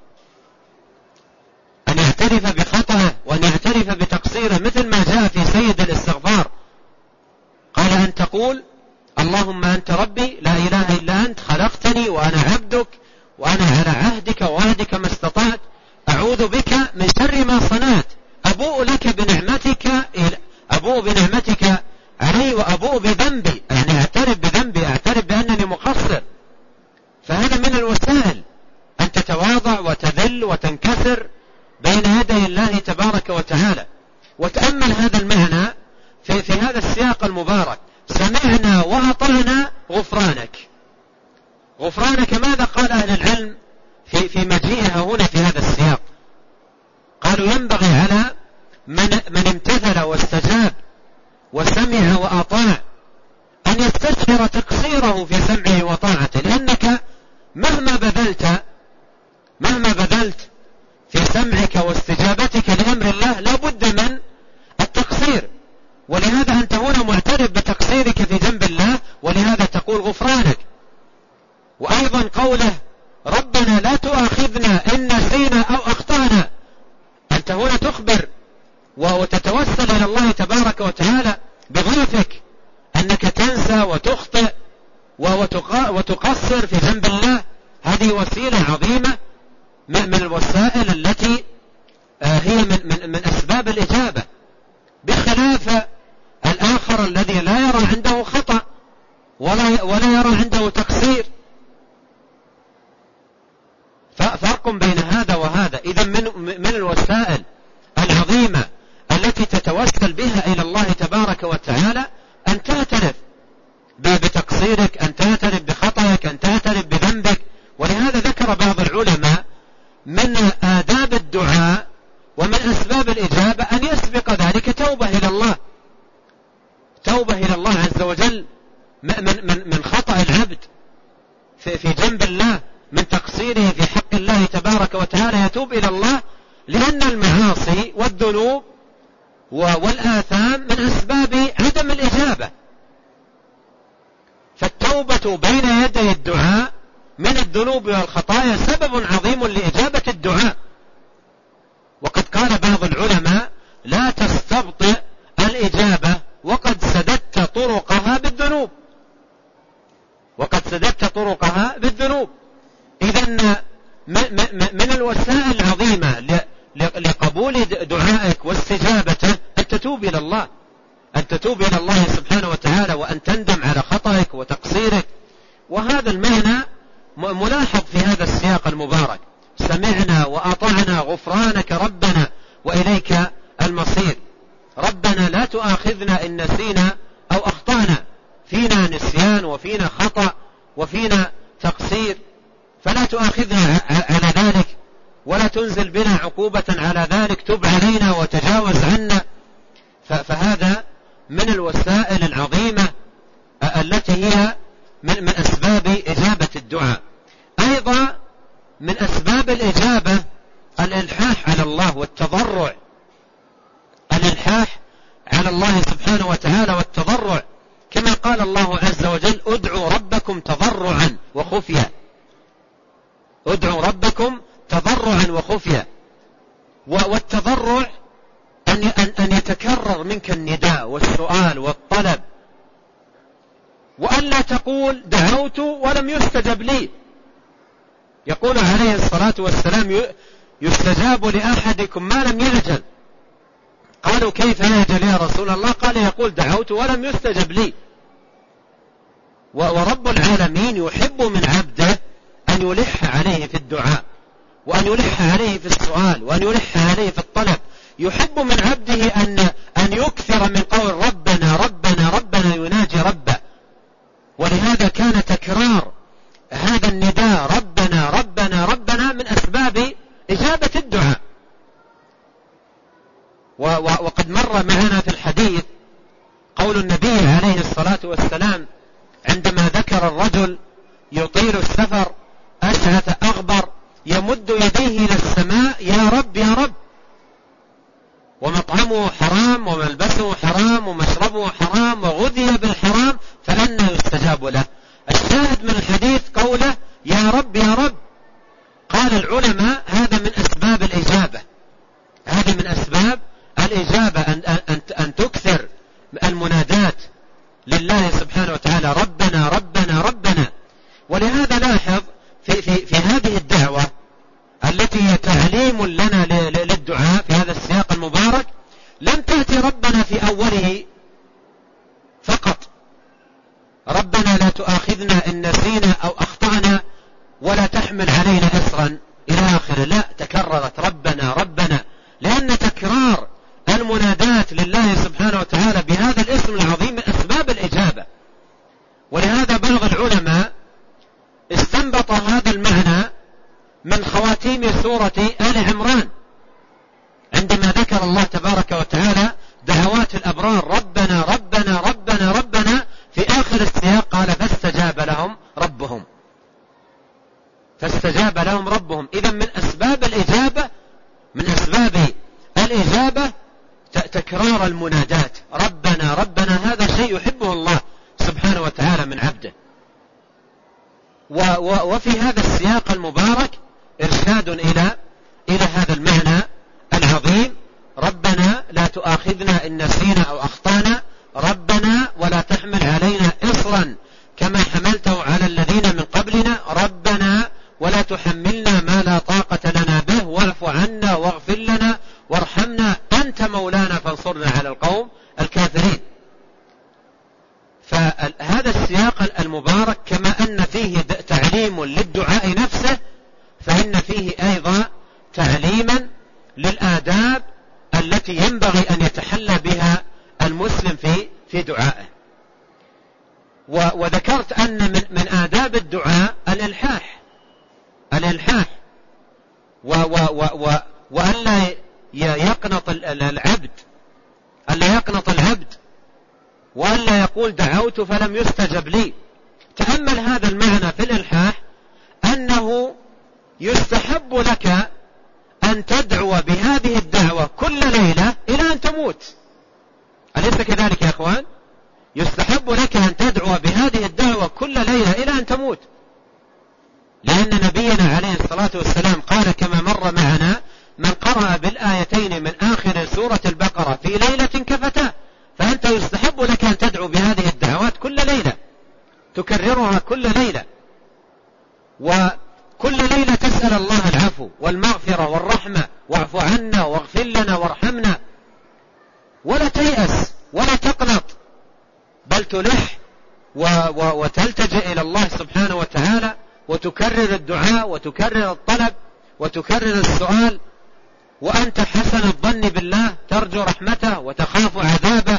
أن يعترف بخطأه وأن يعترف بتقصيره، مثل ما جاء في سيد الاستغفار، قال أن تقول: اللهم أنت ربي لا إله إلا أنت خلقتني وأنا عبدك وأنا على عهدك ووعدك ما استطعت، أعوذ بك من شر ما صنعت، أبوء لك بنعمتك أبوء بنعمتك علي وأبوء بذنبي، يعني أعترف بذنبي، أعترف بأنني مقصر. فهذا من الوسائل أن تتواضع وتذل وتنكسر بين يدي الله تبارك وتعالى. وتأمل هذا المعنى في, في هذا السياق المبارك: سمعنا وأطعنا غفرانك. غفرانك ماذا قال أهل العلم في, في مجيئها هنا في هذا السياق؟ قالوا ينبغي على من, من امتثل واستجاب وسمع وأطاع أن يستشعر تقصيره في سمعه وطاعته، لأنك مهما بذلت مهما بذلت في سمعك واستجابتك لأمر الله لا بد من التقصير، ولهذا أنت هنا معترف بتقصيرك في جنب الله، ولهذا تقول غفرانك. وأيضا قوله ربنا لا تؤاخذنا إن نسينا أو أخطأنا، أنت هنا تخبر وتتوسل إلى الله تبارك وتعالى بضعفك، أنك تنسى وتخطئ وتقصر في ذنب الله. هذه وسيلة عظيمة من الوسائل التي هي من, من, من أسباب الإجابة، بخلاف الآخر الذي لا يرى عنده خطأ ولا, ولا يرى عنده تقصير. فرق بين هذا وهذا. إذن من, من الوسائل العظيمة التي تتوسل بها إلى الله تبارك وتعالى أن تعترف بتقصيرك، أن تعترف بخطأك، أن تعترف بذنبك. ولهذا ذكر بعض العلماء من آداب الدعاء ومن أسباب الإجابة أن يسبق ذلك توبة إلى الله، توبة إلى الله عز وجل من, من, من خطأ العبد في, في جنب الله، من تقصيره في حق الله تبارك وتعالى، يتوب إلى الله، لأن المعاصي والذنوب والآثام من أسباب عدم الإجابة. فالتوبة بين يدي الدعاء من الذنوب والخطايا سبب عظيم لإجابة الدعاء. وقد قال بعض العلماء: لا تستبطئ الإجابة وقد سددت طرقها بالذنوب، وقد سددت طرقها بالذنوب. إذن من الوسائل العظيمة لقبول دعائك واستجابته أن تتوب إلى الله، أن تتوب إلى الله سبحانه وتعالى، وأن تندم على خطأك وتقصيرك. وهذا المعنى ملاحظ في هذا السياق المبارك: سمعنا وأطعنا غفرانك ربنا وإليك المصير. ربنا لا تؤاخذنا إن نسينا أو أخطأنا، فينا نسيان وفينا خطأ وفينا تقصير، فلا تؤاخذنا على ذلك ولا تنزل بنا عقوبة على ذلك، تب علينا وتجاوز عنا. فهذا من الوسائل العظيمة التي هي من أسباب إجابة الدعاء. أيضا من أسباب الإجابة الإلحاح على الله والتضرع، الإلحاح على الله سبحانه وتعالى والتضرع، كما قال الله عز وجل: ادعوا ربكم تضرعا وخفيا، ادعوا ربكم تضرعا وخفيا. والتضرع أن أن يتكرر منك النداء والسؤال والطلب، وأن لا تقول دعوت ولم يستجب لي. يقول عليه الصلاة والسلام: يستجاب لأحدكم ما لم يعجل. قالوا: كيف يعجل يا رسول الله؟ قال: يقول دعوت ولم يستجب لي. ورب العالمين يحب من عبده أن يلح عليه في الدعاء، وأن يلح عليه في السؤال، وأن يلح عليه في الطلب. يحب من عبده أن أن يكثر من قول ربنا ربنا ربنا، يناجي ربه. ولهذا كان تكرار هذا النداء ربنا ربنا ربنا من أسباب إجابة الدعاء. وقد مر معنا في الحديث قول النبي عليه الصلاة والسلام عندما ذكر الرجل يطيل السفر أشعث أغبر يمد يديه إلى السماء: يا رب يا رب، ومطعمه حرام وملبسه حرام ومشربه حرام وغذي بالحرام، فأنى يستجاب له. الشاهد من الحديث قوله: يا رب يا رب. قال العلماء: هذا من أسباب الإجابة، هذا من أسباب الإجابة، أن, أن, أن تكثر المنادات لله سبحانه وتعالى: ربنا ربنا ربنا. ولهذا لاحظ في, في, في هذه الدعوة التي هي تعليم لنا للدعاء في هذا السياق المبارك، لم تأتي ربنا في أوله فقط، ربنا لا تؤاخذنا إن نسينا أو أخطأنا ولا تحمل علينا إصرا إلى آخره. لا، تكررت ربنا ربنا، لأن تكرار المنادات لله سبحانه وتعالى بهذا الاسم العظيم من أسباب الإجابة. ولهذا بعض العلماء استنبط هذا المعنى من خواتيم سورة آل عمران، عندما ذكر الله تبارك وتعالى دعوات الأبرار: ربنا ربنا ربنا ربنا، في آخر السياق قال: فاستجاب لهم ربهم، فاستجاب لهم ربهم. إذن من أسباب الإجابة، من أسباب الإجابة تكرار المنادات ربنا ربنا. هذا شيء يحبه الله سبحانه وتعالى من عبده. وفي هذا السياق المبارك إرشاد إلى إلى هذا المعنى العظيم: ربنا لا تؤاخذنا إن نسينا أو أخطأنا، ربنا ولا تحمل علينا إصرا كما حملته على الذين من قبلنا، ربنا ولا تحملنا ما لا طاقة لنا به، واعف عنا واغفر لنا وارحمنا أنت مولانا فانصرنا على القوم الكافرين. فهذا السياق المبارك كما أن فيه تعليم للدعاء نفسه، فإن فيه أيضا تعليما للآداب التي ينبغي أن يتحلى بها المسلم في في دعائه. وذكرت أن من من آداب الدعاء الإلحاح، الإلحاح و و و و وأن لا يقنط العبد ألا يقنط العبد وألا يقول دعوت فلم يستجب لي. تأمل هذا المعنى في الإلحاح، أنه يستحب لك أن تدعو بهذه الدعوة كل ليلة إلى أن تموت. أليس كذلك يا أخوان؟ يستحب لك أن تدعو بهذه الدعوة كل ليلة إلى أن تموت، لأن نبينا عليه الصلاة والسلام قال كما مر معنا: من قرأ بالآيتين من آخر سورة البقرة في ليلة كفتاه. فأنت يستحب لك أن تدعو بهذه الدعوات كل ليلة، تكررها كل ليلة، وكل ليلة تسأل الله العفو والمغفرة والرحمة، واعف عنا واغفر لنا وارحمنا. ولا تيأس ولا تقنط، بل تلح وتلتجئ إلى الله سبحانه وتعالى، وتكرر الدعاء وتكرر الطلب وتكرر السؤال، وأنت حسن الظن بالله، ترجو رحمته وتخاف عذابه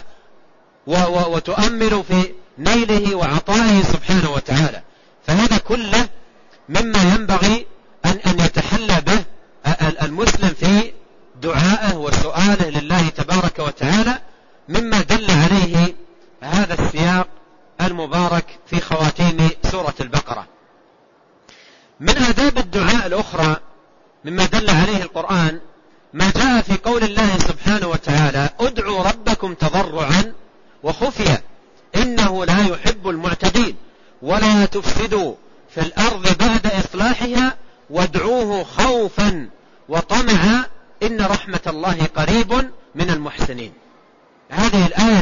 وتؤمل في نيله وعطائه سبحانه وتعالى. فهذا كله مما ينبغي أن أن يتحلى به المسلم في دعائه وسؤاله لله تبارك وتعالى، مما دل عليه هذا السياق المبارك في خواتيم سورة البقرة. من آداب الدعاء الأخرى مما دل عليه القرآن ما جاء في قول الله سبحانه وتعالى: ادعوا ربكم تضرعا وخفيا إنه لا يحب المعتدين ولا تفسدوا في الأرض بعد إصلاحها وادعوه خوفا وطمعا إن رحمة الله قريب من المحسنين. هذه الآية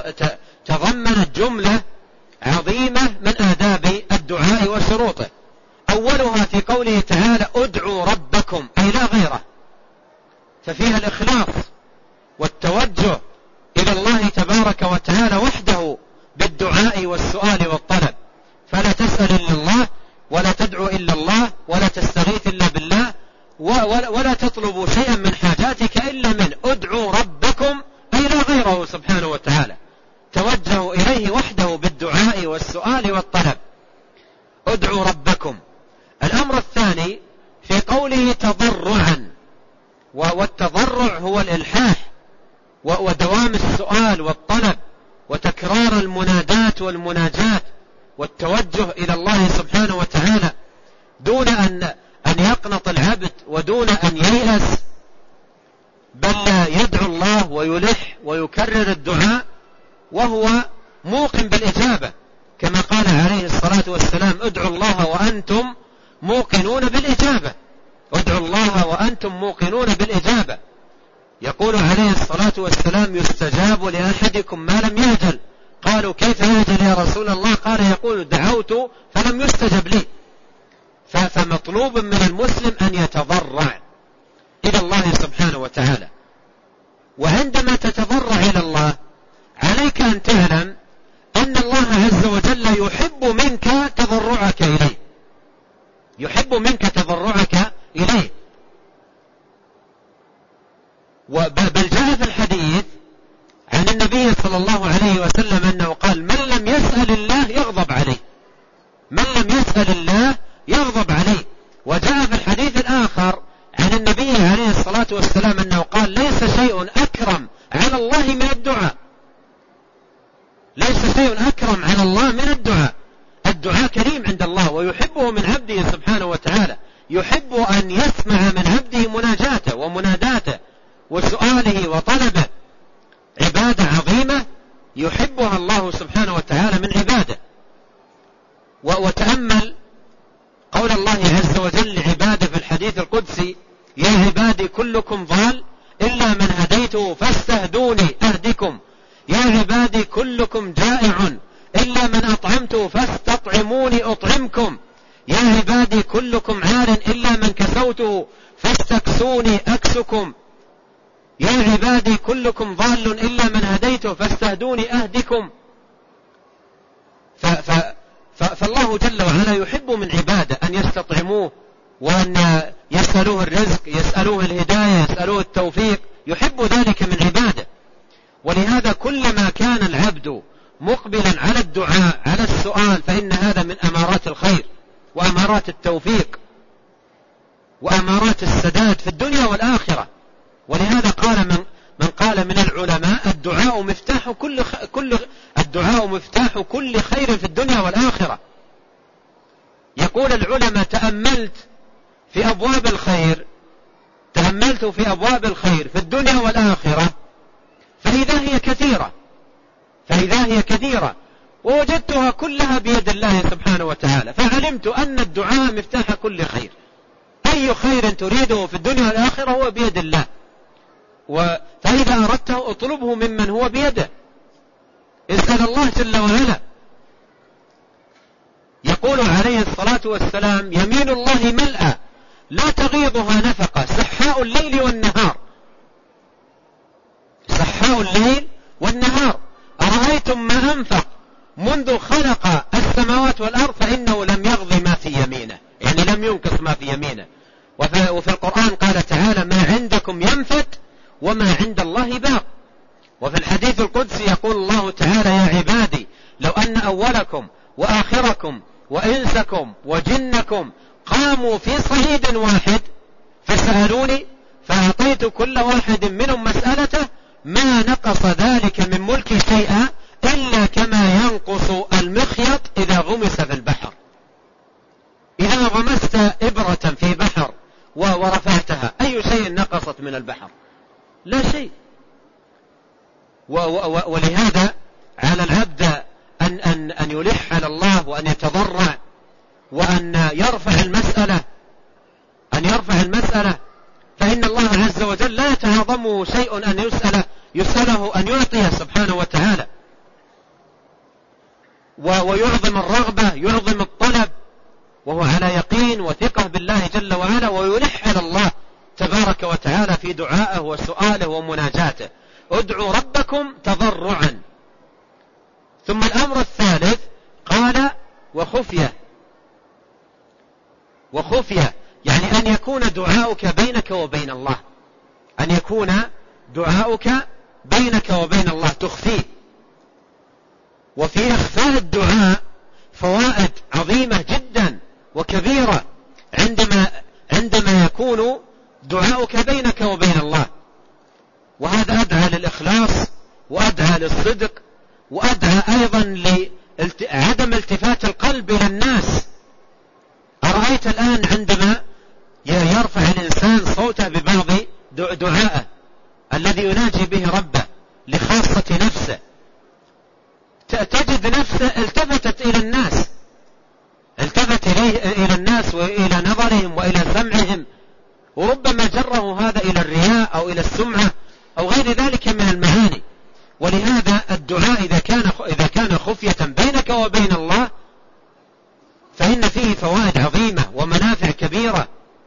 تضمنت جملة عظيمة من آداب الدعاء وشروطه. أولها في قوله تعالى: ادعوا ربكم، أي لا غيره، ففيها الإخلاص والتوجه إلى الله تبارك وتعالى وحده بالدعاء والسؤال والطلب، فلا تسأل إلا الله ولا تدعو إلا الله ولا تستغيث إلا بالله ولا تطلب شيئا من حاجاتك إلا من ادعوا ربكم، أي لا غيره سبحانه وتعالى. توجهوا إليه وحده بالدعاء والسؤال والطلب. ادعوا ربكم. الأمر الثاني في قوله تضرعا، والتضرع هو الإلحاح ودوام السؤال والطلب وتكرار المنادات والمناجات والتوجه إلى الله سبحانه وتعالى، دون أن أن يقنط العبد ودون أن ييأس، بل يدعو الله ويلح ويكرر الدعاء وهو موقن بالإجابة، كما قال عليه الصلاة والسلام: ادعوا الله وأنتم موقنون بالإجابة. ادعوا الله وأنتم موقنون بالإجابة. يقول عليه الصلاة والسلام: يستجاب لأحدكم ما لم يعجل. قالوا: كيف يعجل يا رسول الله؟ قال: يقول: دعوت فلم يستجب لي. فمطلوب من المسلم أن يتضرع إلى الله سبحانه وتعالى. وعندما تتضرع إلى الله عليك أن تعلم أن الله عز وجل يحب منك تضرعك إليه، يحب منك تضرعك إليه. بل جاء في الحديث عن النبي صلى الله عليه وسلم أنه قال: من لم يسأل الله يغضب عليه، من لم يسأل الله يغضب عليه. وجاء في الحديث الآخر عن النبي عليه الصلاة والسلام أنه قال: ليس شيء أكرم على الله من الدعاء، ليس شيء أكرم على الله من الدعاء. الدعاء كريم عند الله ويحبه من عبده سبحانه وتعالى، يحب أن يسمع من عبده مناجاته ومناداته وسؤاله وطلبه. عبادة عظيمة يحبها الله سبحانه وتعالى من عباده. وتأمل قول الله عز وجل لعباده في الحديث القدسي: يا عبادي كلكم ضال إلا من هديته فاستهدوني أهدكم، يا عبادي كلكم جائع إلا من أطعمته فاستطعموني أطعمكم، يا عبادي كلكم عار إلا من كسوته فاستكسوني أكسكم، يا عبادي كلكم ضال إلا من هديته فاستهدوني أهدكم. ف ف فالله جل وعلا يحب من عباده أن يستطعموه وأن يسألوه الرزق، يسألوه الهداية، يسألوه التوفيق، يحب ذلك من عباده. ولهذا كلما كان العبد مقبلا على الدعاء على السؤال فإن هذا من أمارات الخير وأمارات التوفيق وأمارات السداد في الدنيا والآخرة. ولهذا قال من من قال من العلماء الدعاء مفتاح كل خ... كل الدعاء مفتاح كل خير في الدنيا والآخرة. يقول العلماء تأملت في أبواب الخير تأملت في أبواب الخير في الدنيا والآخرة فإذا هي كثيرة فإذا هي كثيرة ووجدتها كلها بيد الله سبحانه وتعالى، فعلمت أن الدعاء مفتاح كل خير. أي خير تريده في الدنيا والآخرة هو بيد الله، فإذا أردته اطلبه ممن هو بيده، اسأل الله جل وعلا. يقول عليه الصلاة والسلام يمين الله ملأى لا تغيضها نفقة سحاء الليل والنهار، سحاء الليل والنهار. أرأيتم ما أنفق منذ خلق السماوات والأرض فإنه لم يغض ما في يمينه، يعني لم ينقص ما في يمينه. وفي, وفي القرآن قال تعالى ما عندكم ينفد وما عند الله باق. وفي الحديث القدسي يقول الله تعالى يا عبادي لو أن أولكم وآخركم وإنسكم وجنكم قاموا في صعيد واحد فسألوني فأعطيت كل واحد منهم مسألته ما نقص ذلك من ملكي شيئا إلا كما ينقص المخيط إذا غمس في البحر. إذا غمست إبرة في بحر ورفعتها أي شيء نقصت من البحر؟ لا شيء. ولهذا على العبد أن, أن, أن يلح على الله وأن يتضرع وأن يرفع المسألة أن يرفع المسألة فإن الله عز وجل لا يتعاظمه شيء أن يسأله يسأله أن يعطيه سبحانه وتعالى، ويعظم الرغبة يعظم الطلب وهو على يقين وثقة بالله جل وعلا، ويلح على الله تبارك وتعالى في دعائه وسؤاله ومناجاته. ادعوا ربكم تضرعا. ثم الأمر الثالث قال وخفية. وخفية يعني أن يكون دعاؤك بينك وبين الله، أن يكون دعاؤك بينك وبين الله تخفيه. وفي إخفاء الدعاء فوائد عظيمة جدا وكبيرة عندما عندما يكون دعاؤك بينك وبين الله، وهذا أدعى للإخلاص وأدعى للصدق وأدعى أيضا لعدم التفات القلب إلى الناس. أرأيت الآن عندما يرفع الإنسان صوته ببعض دعائه الذي يناجي به ربه لخاصة نفسه، تجد نفسه التفتت إلى الناس، التفت إلى الناس وإلى نظرهم وإلى سمعهم، وربما جره هذا إلى الرياء أو إلى السمعة أو غير ذلك من المعاني. ولهذا الدعاء إذا كان إذا كان خفية بينك وبين الله فإن فيه فوائد عظيمة ومنافع كبيرة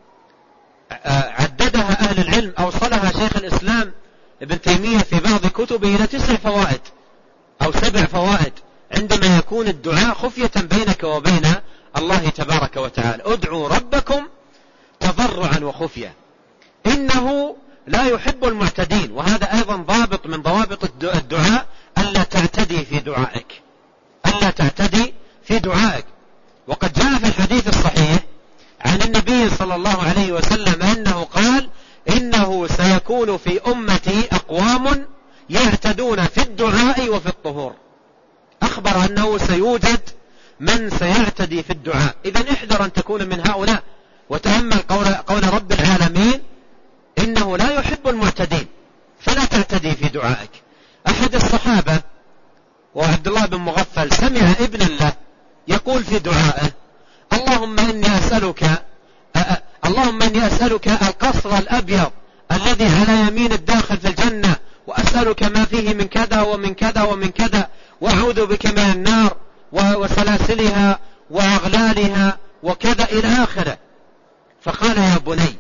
عددها أهل العلم، أوصلها شيخ الإسلام ابن تيمية في بعض كتبه إلى تسع فوائد أو سبع فوائد عندما يكون الدعاء خفية بينك وبين الله تبارك وتعالى. ادعوا ربكم تضرعا وخفية إنه لا يحب المعتدين. وهذا أيضا ضابط من ضوابط الدعاء ألا تعتدي في دعائك، ألا تعتدي في دعائك. وقد جاء في الحديث الصحيح عن النبي صلى الله عليه وسلم أنه قال إنه سيكون في أمتي أقوام يعتدون في الدعاء وفي الطهور. أخبر أنه سيوجد من سيعتدي في الدعاء. إذن احذر أن تكون من هؤلاء، وتأمل قول, قول رب العالمين إنه لا يحب المعتدين، فلا تعتدي في دعائك. أحد الصحابة وعبد الله بن مغفل سمع ابن الله يقول في دعائه اللهم إني أسألك أه اللهم إني أسألك القصر الأبيض الذي على يمين الداخل في الجنة، وأسألك ما فيه من كذا ومن كذا ومن كذا، وأعوذ بك من النار وسلاسلها وأغلالها وكذا إلى آخره. فقال يا بني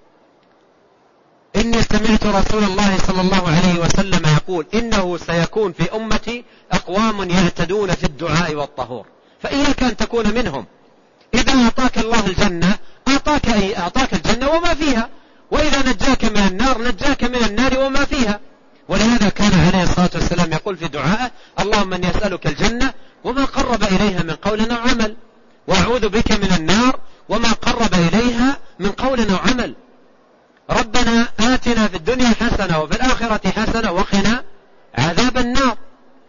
إني سمعت رسول الله صلى الله عليه وسلم يقول إنه سيكون في أمتي أقوام يعتدون في الدعاء والطهور، فإياك أن تكون منهم. إذا أعطاك الله الجنة أعطاك, أي أعطاك الجنة وما فيها، وإذا نجاك من النار نجاك من النار وما فيها. ولهذا كان عليه الصلاة والسلام يقول في دعائه اللهم إني أسألك الجنة وما قرب إليها من قول أو عمل، وأعوذ بك من النار وما قرب إليها من قول أو عمل. ربنا آتنا في الدنيا حسنة وفي الآخرة حسنة وقنا عذاب النار.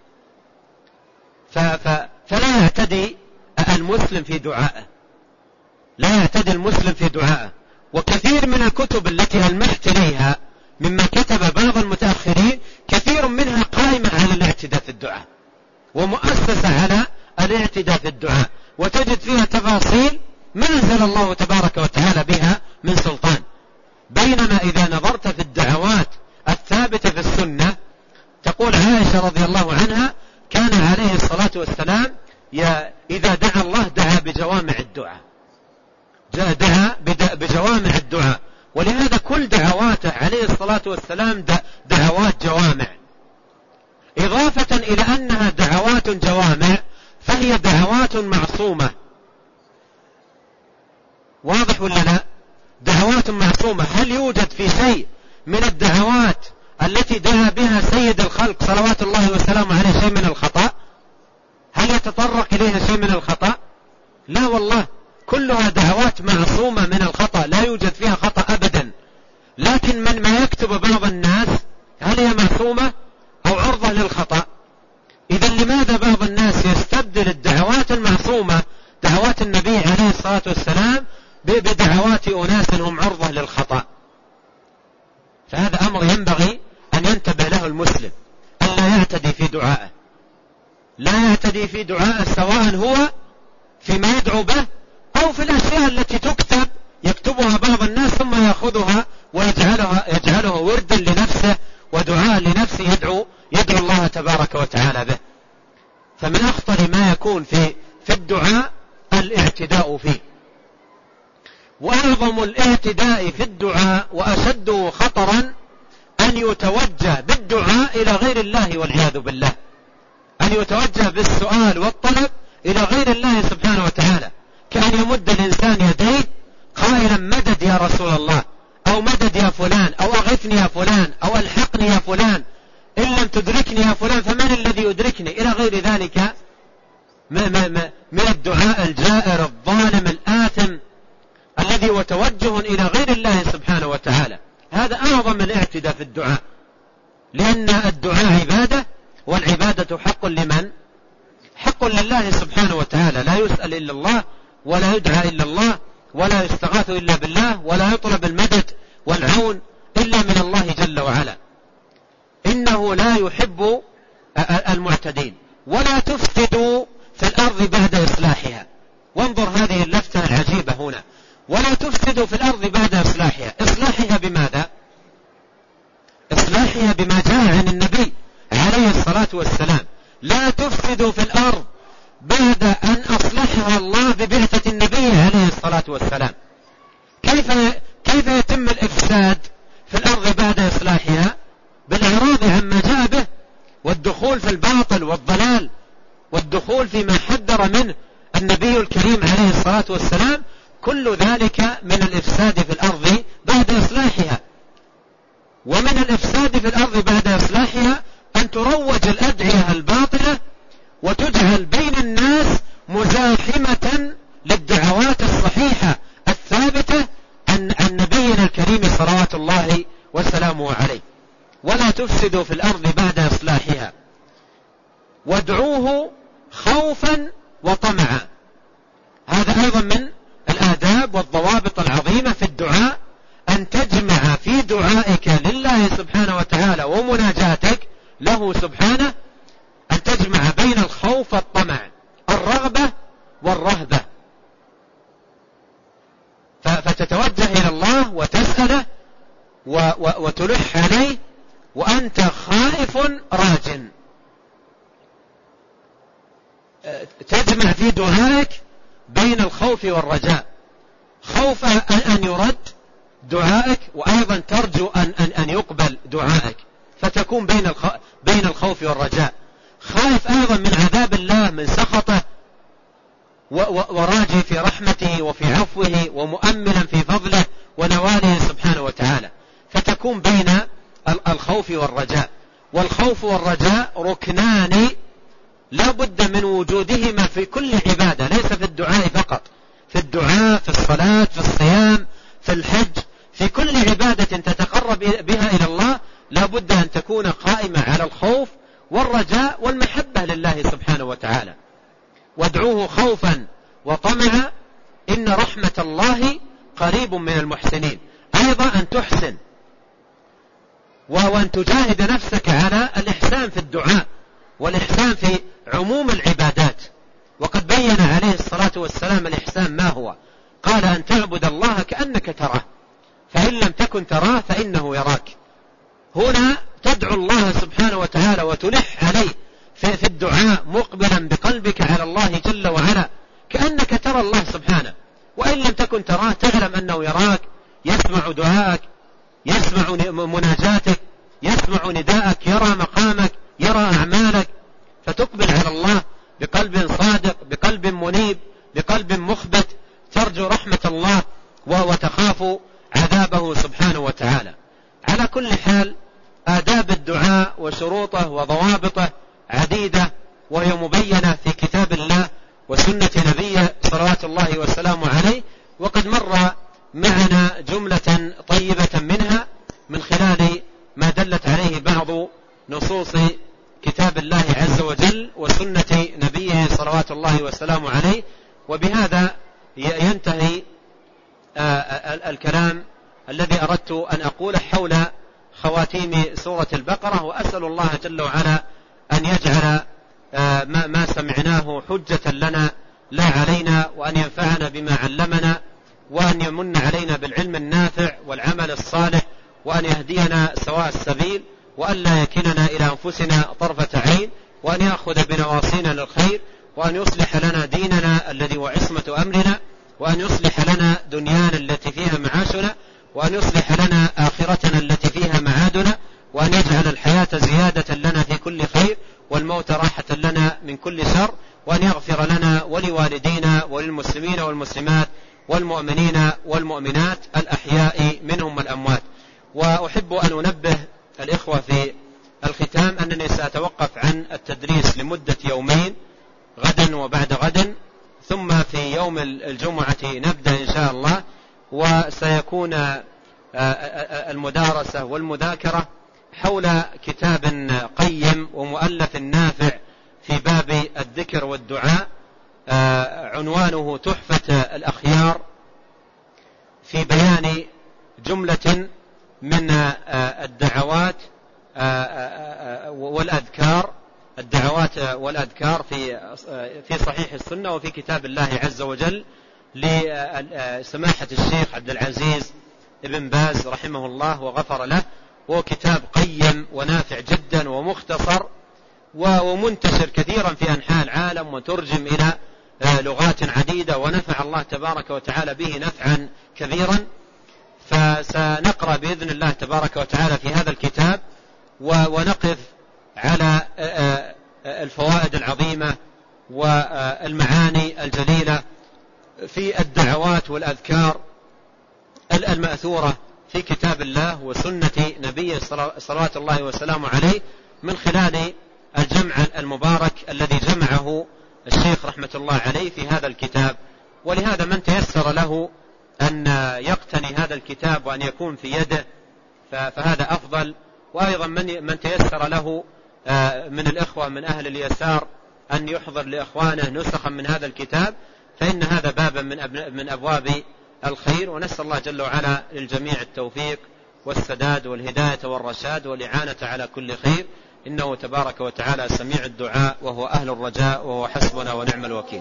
فلا يعتدي المسلم في دعائه، لا يعتدي المسلم في دعائه. وكثير من الكتب التي ألمحت إليها مما كتب بعض المتأخرين كثير منها قائمة على الاعتداء في الدعاء ومؤسسة على الاعتداء في الدعاء، وتجد فيها تفاصيل ما أنزل الله تبارك وتعالى بها من سلطان. بينما إذا نظرت في الدعوات الثابتة في السنة تقول عائشة رضي الله عنها كان عليه الصلاة والسلام إذا دعا الله دعا بجوامع الدعاء، دعا بجوامع الدعاء، ولهذا كل دعواته عليه الصلاة والسلام دعوات جوامع، إضافة إلى أنها دعوات جوامع فهي دعوات معصومة. واضح ولا لا؟ دعوات معصومة. هل يوجد في شيء من الدعوات التي دعا بها سيد الخلق صلوات الله وسلامه عليه شيء من الخطأ؟ هل يتطرق إليها شيء من الخطأ؟ لا والله، كلها دعوات معصومة من الخطأ، لا يوجد فيها خطأ أبدا. لكن من ما يكتب بعض الناس هل هي معصومة أو عرضة للخطأ؟ إذا لماذا بعض الناس يستبدل الدعوات المعصومة دعوات النبي عليه الصلاة والسلام بدعوات أناس هم عرضة للخطأ؟ فهذا أمر ينبغي أن ينتبه له المسلم، أن لا يعتدي في دعائه، لا يعتدي في دعائه سواء هو فيما يدعو به أو في الأشياء التي تكتب يكتبها بعض الناس ثم يأخذها ويجعلها يجعله وردا لنفسه ودعاء لنفسه يدعو يدعو الله تبارك وتعالى به. فمن أخطر ما يكون في في الدعاء الاعتداء فيه. وأعظم الاعتداء في الدعاء وأشده خطرا أن يتوجه بالدعاء إلى غير الله والعياذ بالله، أن يتوجه بالسؤال والطلب إلى غير الله سبحانه وتعالى، كأن يمد الإنسان يديه قائلا مدد يا رسول الله، أو مدد يا فلان، أو أغثني يا فلان، أو ألحقني يا فلان، إن لم تدركني يا فلان فمن الذي يدركني، إلى غير ذلك من الدعاء الجائر الظالم الآثم الذي هو توجه إلى غير الله سبحانه وتعالى. هذا أعظم الاعتداء في الدعاء، لأن الدعاء عبادة، والعبادة حق لمن؟ حق لله سبحانه وتعالى، لا يسأل إلا الله، ولا يدعى إلا الله، ولا يستغاث إلا بالله، ولا يطلب المدد والعون إلا من الله جل وعلا. إنه لا يحب المعتدين. ولا تفسدوا في الأرض بعد إصلاحها. وانظر هذه اللفتة العجيبة هنا، ولا تفسدوا في الأرض بعد إصلاحها. إصلاحها بماذا؟ إصلاحها بما جاء عن النبي عليه الصلاة والسلام. لا تفسدوا في الأرض بعد أن أصلحها الله ببعثة النبي عليه الصلاة والسلام. كيف كيف يتم الإفساد في الأرض بعد إصلاحها؟ بالإعراض عما جاء به، والدخول في الباطل والضلال، والدخول فيما حذر منه النبي الكريم عليه الصلاة والسلام. كل ذلك من الإفساد في الأرض بعد إصلاحها. ومن الإفساد في الأرض بعد إصلاحها أن تروج الأدعية الباطلة وتجعل بين الناس مزاحمة للدعوات الصحيحة الثابتة عن نبينا الكريم صلوات الله وسلامه عليه. ولا تفسدوا في الأرض بعد إصلاحها وادعوه خوفا وطمعا. هذا أيضا من الآداب والضوابط العظيمة في الدعاء، أن تجمع في دعائك لله سبحانه وتعالى ومناجاتك له سبحانه، أن تجمع بين الخوف والطمع، الرغبة والرهبة، فتتوجه إلى الله وتسأله وتلح عليه وأنت خائف راج. تجمع في دعائك بين الخوف والرجاء، خوف أن يرد دعائك، وأيضا ترجو أن, أن, أن يقبل دعائك، فتكون بين بين الخوف والرجاء. خائف أيضا من عذاب الله، من سخطه، وراجي في رحمته وفي عفوه، ومؤملا في فضله ونواله سبحانه وتعالى، فتكون بين الخوف والرجاء. والخوف والرجاء ركنان لا بد من وجودهما في كل عبادة، ليس في الدعاء فقط، في الدعاء، في الصلاة، في الصيام، في الحج، في كل عبادة تتقرب بها إلى الله لا بد أن تكون قائمة على الخوف والرجاء والمحبة لله سبحانه وتعالى. وادعوه خوفا وطمعا إن رحمة الله قريب من المحسنين. أيضا أن تحسن وأن تجاهد نفسك على الإحسان في الدعاء والإحسان في عموم العبادات. وقد بين عليه الصلاة والسلام الإحسان ما هو، قال أن تعبد الله كأنك تراه فإن لم تكن تراه فإنه يراك. هنا تدعو الله سبحانه وتعالى وتلح عليه في الدعاء مقبلا بقلبك على الله جل وعلا كأنك ترى الله سبحانه، وإن لم تكن تراه تعلم أنه يراك، يسمع دعاءك، يسمع مناجاتك، يسمع نداءك، يرى مقامك، يرى أعمالك، فتقبل على الله بقلب صادق، بقلب منيب، بقلب مخبت، ترجو رحمة الله وتخاف عذابه سبحانه وتعالى. على كل حال آداب الدعاء وشروطه وضوابطه عديدة، وهي مبينة في كتاب الله وسنة نبيه صلوات الله وسلامه عليه، وقد مر معنا جملة طيبة منها من خلال ما دلت عليه بعض نصوص كتاب الله عز وجل وسنة نبيه صلوات الله وسلامه عليه. وبهذا ينتهي الكلام الذي أردت أن أقوله حول خواتيم سورة البقرة، وأسأل الله جل وعلا أن يجعل ما سمعناه حجة لنا لا علينا، وأن ينفعنا بما علمنا، وأن يمن علينا بالعلم النافع والعمل الصالح، وأن يهدينا سواء السبيل، وأن لا يكلنا إلى أنفسنا طرفة عين، وأن يأخذ بنواصينا للخير، وأن يصلح لنا ديننا الذي هو عصمة أمرنا، وأن يصلح لنا دنيانا التي فيها معاشنا، وأن يصلح لنا آخرتنا التي فيها معادنا، وأن يجعل الحياة زيادة لنا في كل خير والموت راحة لنا من كل شر، وأن يغفر لنا ولوالدينا وللمسلمين والمسلمات والمؤمنين والمؤمنات الأحياء منهم والأموات. وأحب أن أنبه الإخوة في الختام أنني سأتوقف عن التدريس لمدة يومين، غدا وبعد غد، ثم في يوم الجمعة نبدأ إن شاء الله، وسيكون المدارسة والمذاكرة حول كتاب قيم ومؤلف نافع في باب الذكر والدعاء، عنوانه تحفة الأخيار في بيان جملة من الدعوات والأذكار الدعوات والأذكار في في صحيح السنة وفي كتاب الله عز وجل لسماحة الشيخ عبد العزيز ابن باز رحمه الله وغفر له. هو كتاب قيم ونافع جدا ومختصر ومنتشر كثيرا في أنحاء العالم وترجم إلى لغات عديدة، ونفع الله تبارك وتعالى به نفعا كبيرا. فسنقرأ بإذن الله تبارك وتعالى في هذا الكتاب ونقف على الفوائد العظيمة والمعاني الجليلة في الدعوات والأذكار المأثورة في كتاب الله وسنة نبيه صلوات الله وسلامه عليه، من خلال الجمع المبارك الذي جمعه الشيخ رحمة الله عليه في هذا الكتاب. ولهذا من تيسر له أن يقتني هذا الكتاب وأن يكون في يده فهذا أفضل. وأيضا من من تيسر له من الإخوة من أهل اليسار أن يحضر لإخوانه نسخا من هذا الكتاب، فإن هذا بابا من من أبواب الخير. ونسأل الله جل وعلا للجميع التوفيق والسداد والهداية والرشاد والإعانة على كل خير، إنه تبارك وتعالى سميع الدعاء وهو أهل الرجاء وهو حسبنا ونعم الوكيل.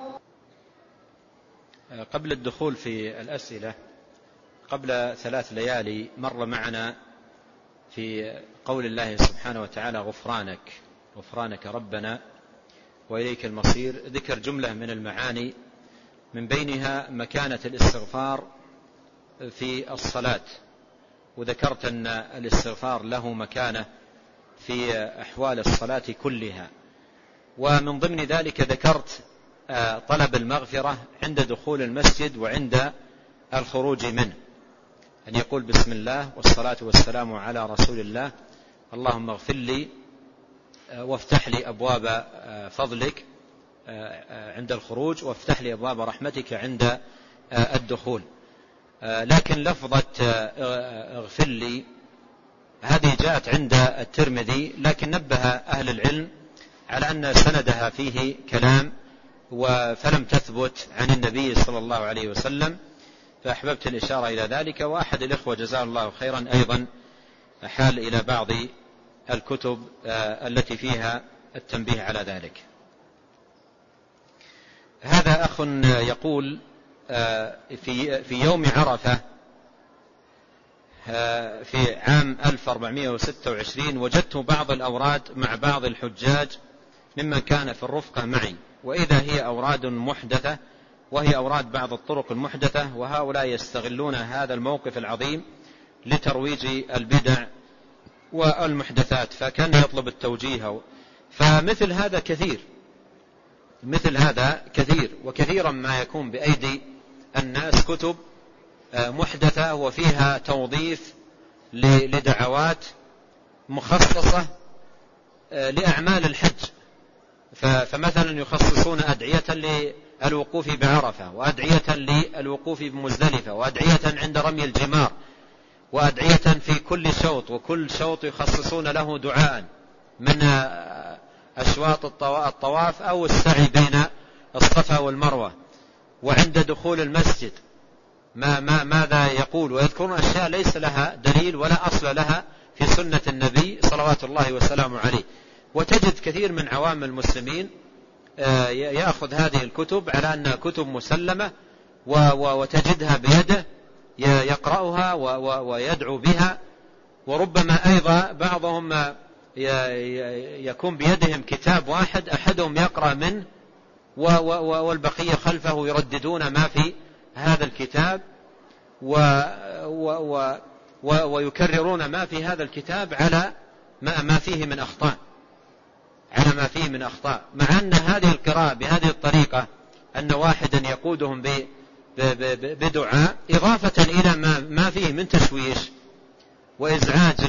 قبل الدخول في الأسئلة، قبل ثلاث ليالي مر معنا في قول الله سبحانه وتعالى غفرانك غفرانك ربنا وإليك المصير، ذكر جملة من المعاني من بينها مكانة الاستغفار في الصلاة، وذكرت أن الاستغفار له مكانة في أحوال الصلاة كلها. ومن ضمن ذلك ذكرت طلب المغفرة عند دخول المسجد وعند الخروج منه، أن يقول بسم الله والصلاة والسلام على رسول الله، اللهم اغفر لي وافتح لي أبواب فضلك عند الخروج، وافتح لي أبواب رحمتك عند الدخول. لكن لفظة اغفر لي هذه جاءت عند الترمذي، لكن نبه أهل العلم على أن سندها فيه كلام فلم تثبت عن النبي صلى الله عليه وسلم، فأحببت الإشارة إلى ذلك. وأحد الإخوة جزاه الله خيرا أيضا حال إلى بعض الكتب التي فيها التنبيه على ذلك. هذا أخ يقول في في يوم عرفة في عام ألف وأربعمائة وستة وعشرين وجدت بعض الأوراد مع بعض الحجاج ممن كان في الرفقة معي، وإذا هي أوراد محدثة وهي أوراد بعض الطرق المحدثة، وهؤلاء يستغلون هذا الموقف العظيم لترويج البدع والمحدثات، فكان يطلب التوجيه. فمثل هذا كثير مثل هذا كثير وكثيرا ما يكون بأيدي الناس كتب محدثة وفيها توظيف لدعوات مخصصة لأعمال الحج، فمثلا يخصصون أدعية للوقوف بعرفة، وأدعية للوقوف بمزدلفة، وأدعية عند رمي الجمار، وأدعية في كل شوط، وكل شوط يخصصون له دعاء من أشواط الطواف أو السعي بين الصفا والمروة، وعند دخول المسجد ما ما ماذا يقول، ويذكرون أشياء ليس لها دليل ولا أصل لها في سنة النبي صلوات الله وسلامه عليه. وتجد كثير من عوام المسلمين يأخذ هذه الكتب على أنها كتب مسلمة، وتجدها بيده يقرأها ويدعو بها، وربما أيضا بعضهم يكون بيدهم كتاب واحد أحدهم يقرأ منه والبقية خلفه يرددون ما في هذا الكتاب ويكررون ما في هذا الكتاب على ما فيه من أخطاء على ما فيه من أخطاء مع أن هذه القراءة بهذه الطريقة أن واحدا يقودهم بدعاء إضافة إلى ما فيه من تشويش وإزعاج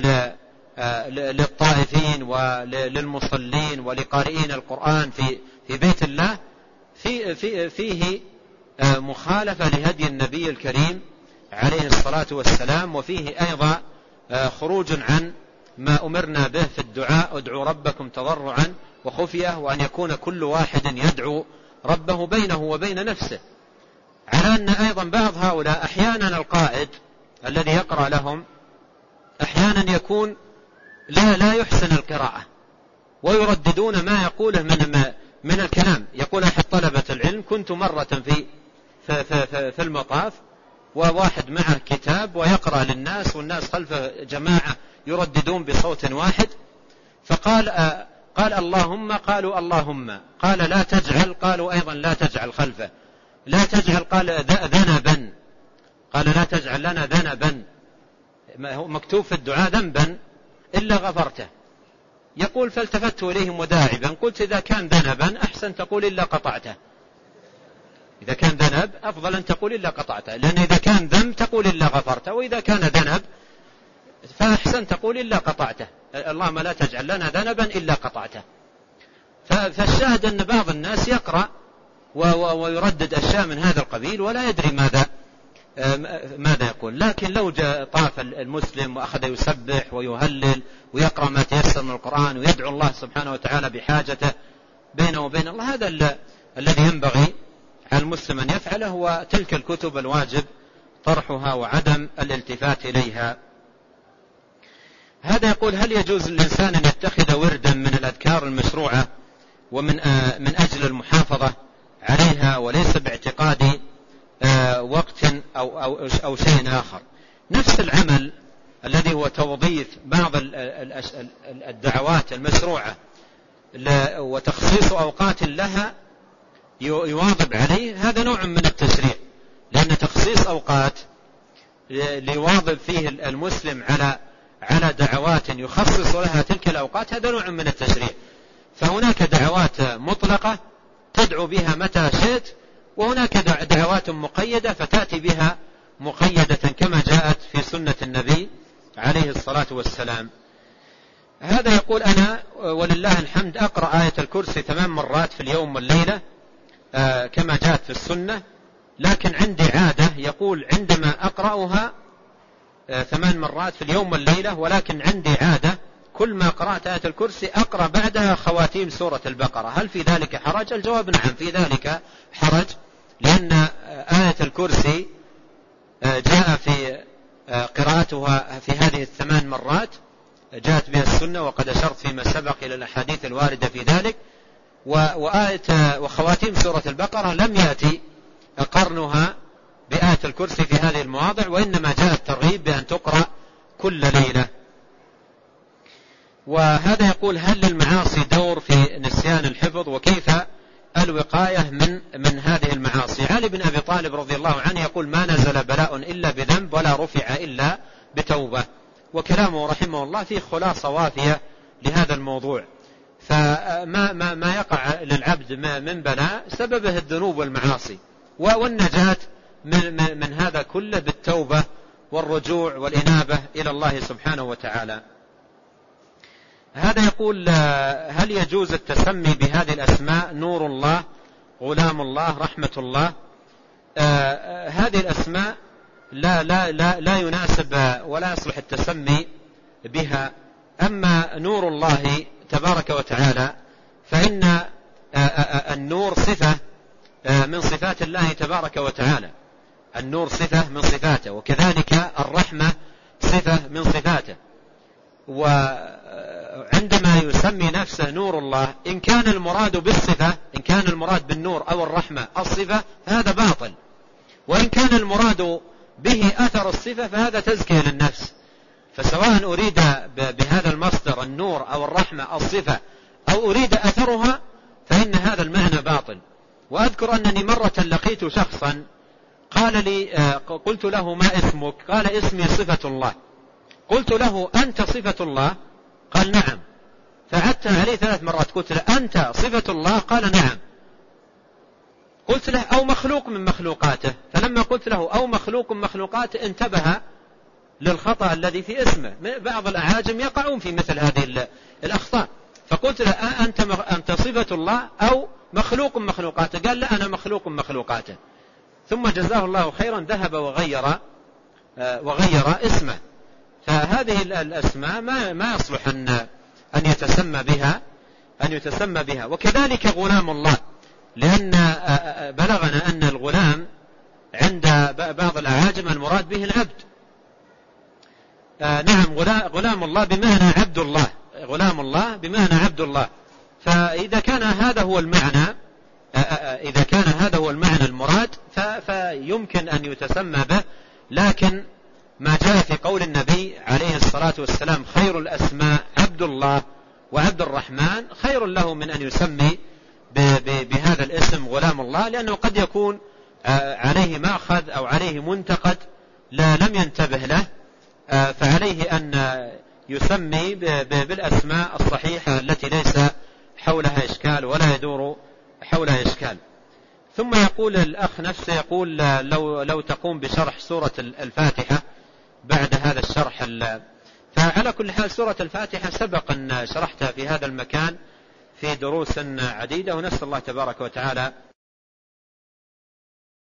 للطائفين وللمصلين ولقارئين القرآن في في بيت الله، في في فيه مخالفة لهدي النبي الكريم عليه الصلاة والسلام، وفيه أيضا خروج عن ما أمرنا به في الدعاء: ادعوا ربكم تضرعا وخفية، وأن يكون كل واحد يدعو ربه بينه وبين نفسه. على أن أيضا بعض هؤلاء أحيانا القائد الذي يقرأ لهم أحيانا يكون لا لا يحسن القراءة، ويرددون ما يقوله من من الكلام. يقول أحد طلبة العلم: كنت مرة في في في, في المطاف وواحد معه كتاب ويقرأ للناس والناس خلفه جماعة يرددون بصوت واحد، فقال آه قال اللهم، قالوا اللهم، قال لا تجعل، قالوا أيضا لا تجعل خلفه، لا تجعل، قال ذنبا، قال لا تجعل لنا ذنبا، مكتوب في الدعاء ذنبا إلا غفرته. يقول: فالتفت إليهم وداعبا قلت: إذا كان ذنبا أحسن تقول إلا قطعته، إذا كان ذنب أفضل أن تقول إلا قطعته، لأن إذا كان ذنب تقول إلا غفرته، وإذا كان ذنب فأحسن تقول إلا قطعته، اللهم لا تجعل لنا ذنبا إلا قطعته. فالشاهد أن بعض الناس يقرأ ويردد أشياء من هذا القبيل ولا يدري ماذا ماذا يقول. لكن لو جاء طاف المسلم وأخذ يسبح ويهلل ويقرأ ما تيسر من القرآن ويدعو الله سبحانه وتعالى بحاجته بينه وبين الله، هذا الذي ينبغي على المسلم أن يفعله، وتلك الكتب الواجب طرحها وعدم الالتفات إليها. هذا يقول: هل يجوز للإنسان أن يتخذ وردا من الأذكار المشروعة ومن من أجل المحافظة عليها وليس باعتقاد وقت أو, أو, أو شيء آخر؟ نفس العمل الذي هو توظيف بعض الدعوات المشروعة وتخصيص أوقات لها يواظب عليه، هذا نوع من التشريع، لأن تخصيص أوقات ليواظب فيه المسلم على على دعوات يخصص لها تلك الأوقات هذا نوع من التشريع. فهناك دعوات مطلقة تدعو بها متى شئت، وهناك دعوات مقيدة فتأتي بها مقيدة كما جاءت في سنة النبي عليه الصلاة والسلام. هذا يقول: أنا ولله الحمد أقرأ آية الكرسي ثمان مرات في اليوم والليلة كما جاءت في السنة، لكن عندي عادة، يقول عندما أقرأها ثمان مرات في اليوم والليلة، ولكن عندي عادة كل ما قرأت آية الكرسي أقرأ بعدها خواتيم سورة البقرة، هل في ذلك حرج؟ الجواب نعم، في ذلك حرج، لأن آية الكرسي جاء في قراءتها في هذه الثمان مرات جاءت بها السنة، وقد أشرت فيما سبق إلى الأحاديث الواردة في ذلك. وآية وخواتيم سورة البقرة لم يأتي قرنها بآية الكرسي في هذه المواضع، وإنما جاء الترغيب بأن تقرأ كل ليلة. وهذا يقول: هل للمعاصي دور في نسيان الحفظ، وكيف الوقاية من من هذه المعاصي؟ علي بن أبي طالب رضي الله عنه يقول: ما نزل بلاء إلا بذنب ولا رفع إلا بتوبة. وكلامه رحمه الله فيه خلاصة وافية لهذا الموضوع. فما ما ما يقع للعبد من بلاء سببه الذنوب والمعاصي، والنجاة من, من هذا كله بالتوبة والرجوع والإنابة إلى الله سبحانه وتعالى. هذا يقول: هل يجوز التسمي بهذه الأسماء؟ نور الله، غلام الله، رحمة الله. آه هذه الأسماء لا, لا, لا, لا يناسب ولا يصلح التسمي بها. أما نور الله تبارك وتعالى فإن آه آه النور صفة آه من صفات الله تبارك وتعالى، النور صفة من صفاته، وكذلك الرحمة صفة من صفاته. وعندما يسمي نفسه نور الله، إن كان المراد بالصفة، إن كان المراد بالنور أو الرحمة الصفة فهذا باطل، وإن كان المراد به أثر الصفة فهذا تزكية للنفس. فسواء أريد بهذا المصدر النور أو الرحمة الصفة أو أريد أثرها فإن هذا المعنى باطل. وأذكر أنني مرة لقيت شخصا قال لي، قلت له: ما اسمك؟ قال: اسمي صفة الله. قلت له: أنت صفة الله؟ قال: نعم. فعدت عليه ثلاث مرات، قلت له: أنت صفة الله؟ قال: نعم. قلت له: أو مخلوق من مخلوقاته. فلما قلت له أو مخلوق من مخلوقاته انتبه للخطأ الذي في اسمه. بعض الأعاجم يقعون في مثل هذه الأخطاء. فقلت له: أنت أنت صفة الله أو مخلوق من مخلوقاته؟ قال: لا، أنا مخلوق من مخلوقاته. ثم جزاه الله خيرا ذهب وغير وغير اسمه. فهذه الأسماء ما ما يصلح أن أن يتسمى بها أن يتسمى بها. وكذلك غلام الله، لأن بلغنا أن الغلام عند بعض الأعاجم المراد به العبد. نعم، غلام الله بمعنى عبد الله، غلام الله بمعنى عبد الله. فإذا كان هذا هو المعنى إذا كان هذا هو المعنى المراد فيمكن أن يتسمى به. لكن ما جاء في قول النبي عليه الصلاة والسلام: خير الأسماء عبد الله وعبد الرحمن، خير له من أن يسمي بهذا الاسم غلام الله، لأنه قد يكون عليه مأخذ أو عليه منتقد لا لم ينتبه له، فعليه أن يسمي بالأسماء الصحيحة التي ليس حولها إشكال ولا يدور حولها إشكال. ثم يقول الأخ نفسه، يقول: لو, لو تقوم بشرح سورة الفاتحة بعد هذا الشرح. فعلى كل حال سورة الفاتحة سبق أن شرحتها في هذا المكان في دروس عديدة، ونسأل الله تبارك وتعالى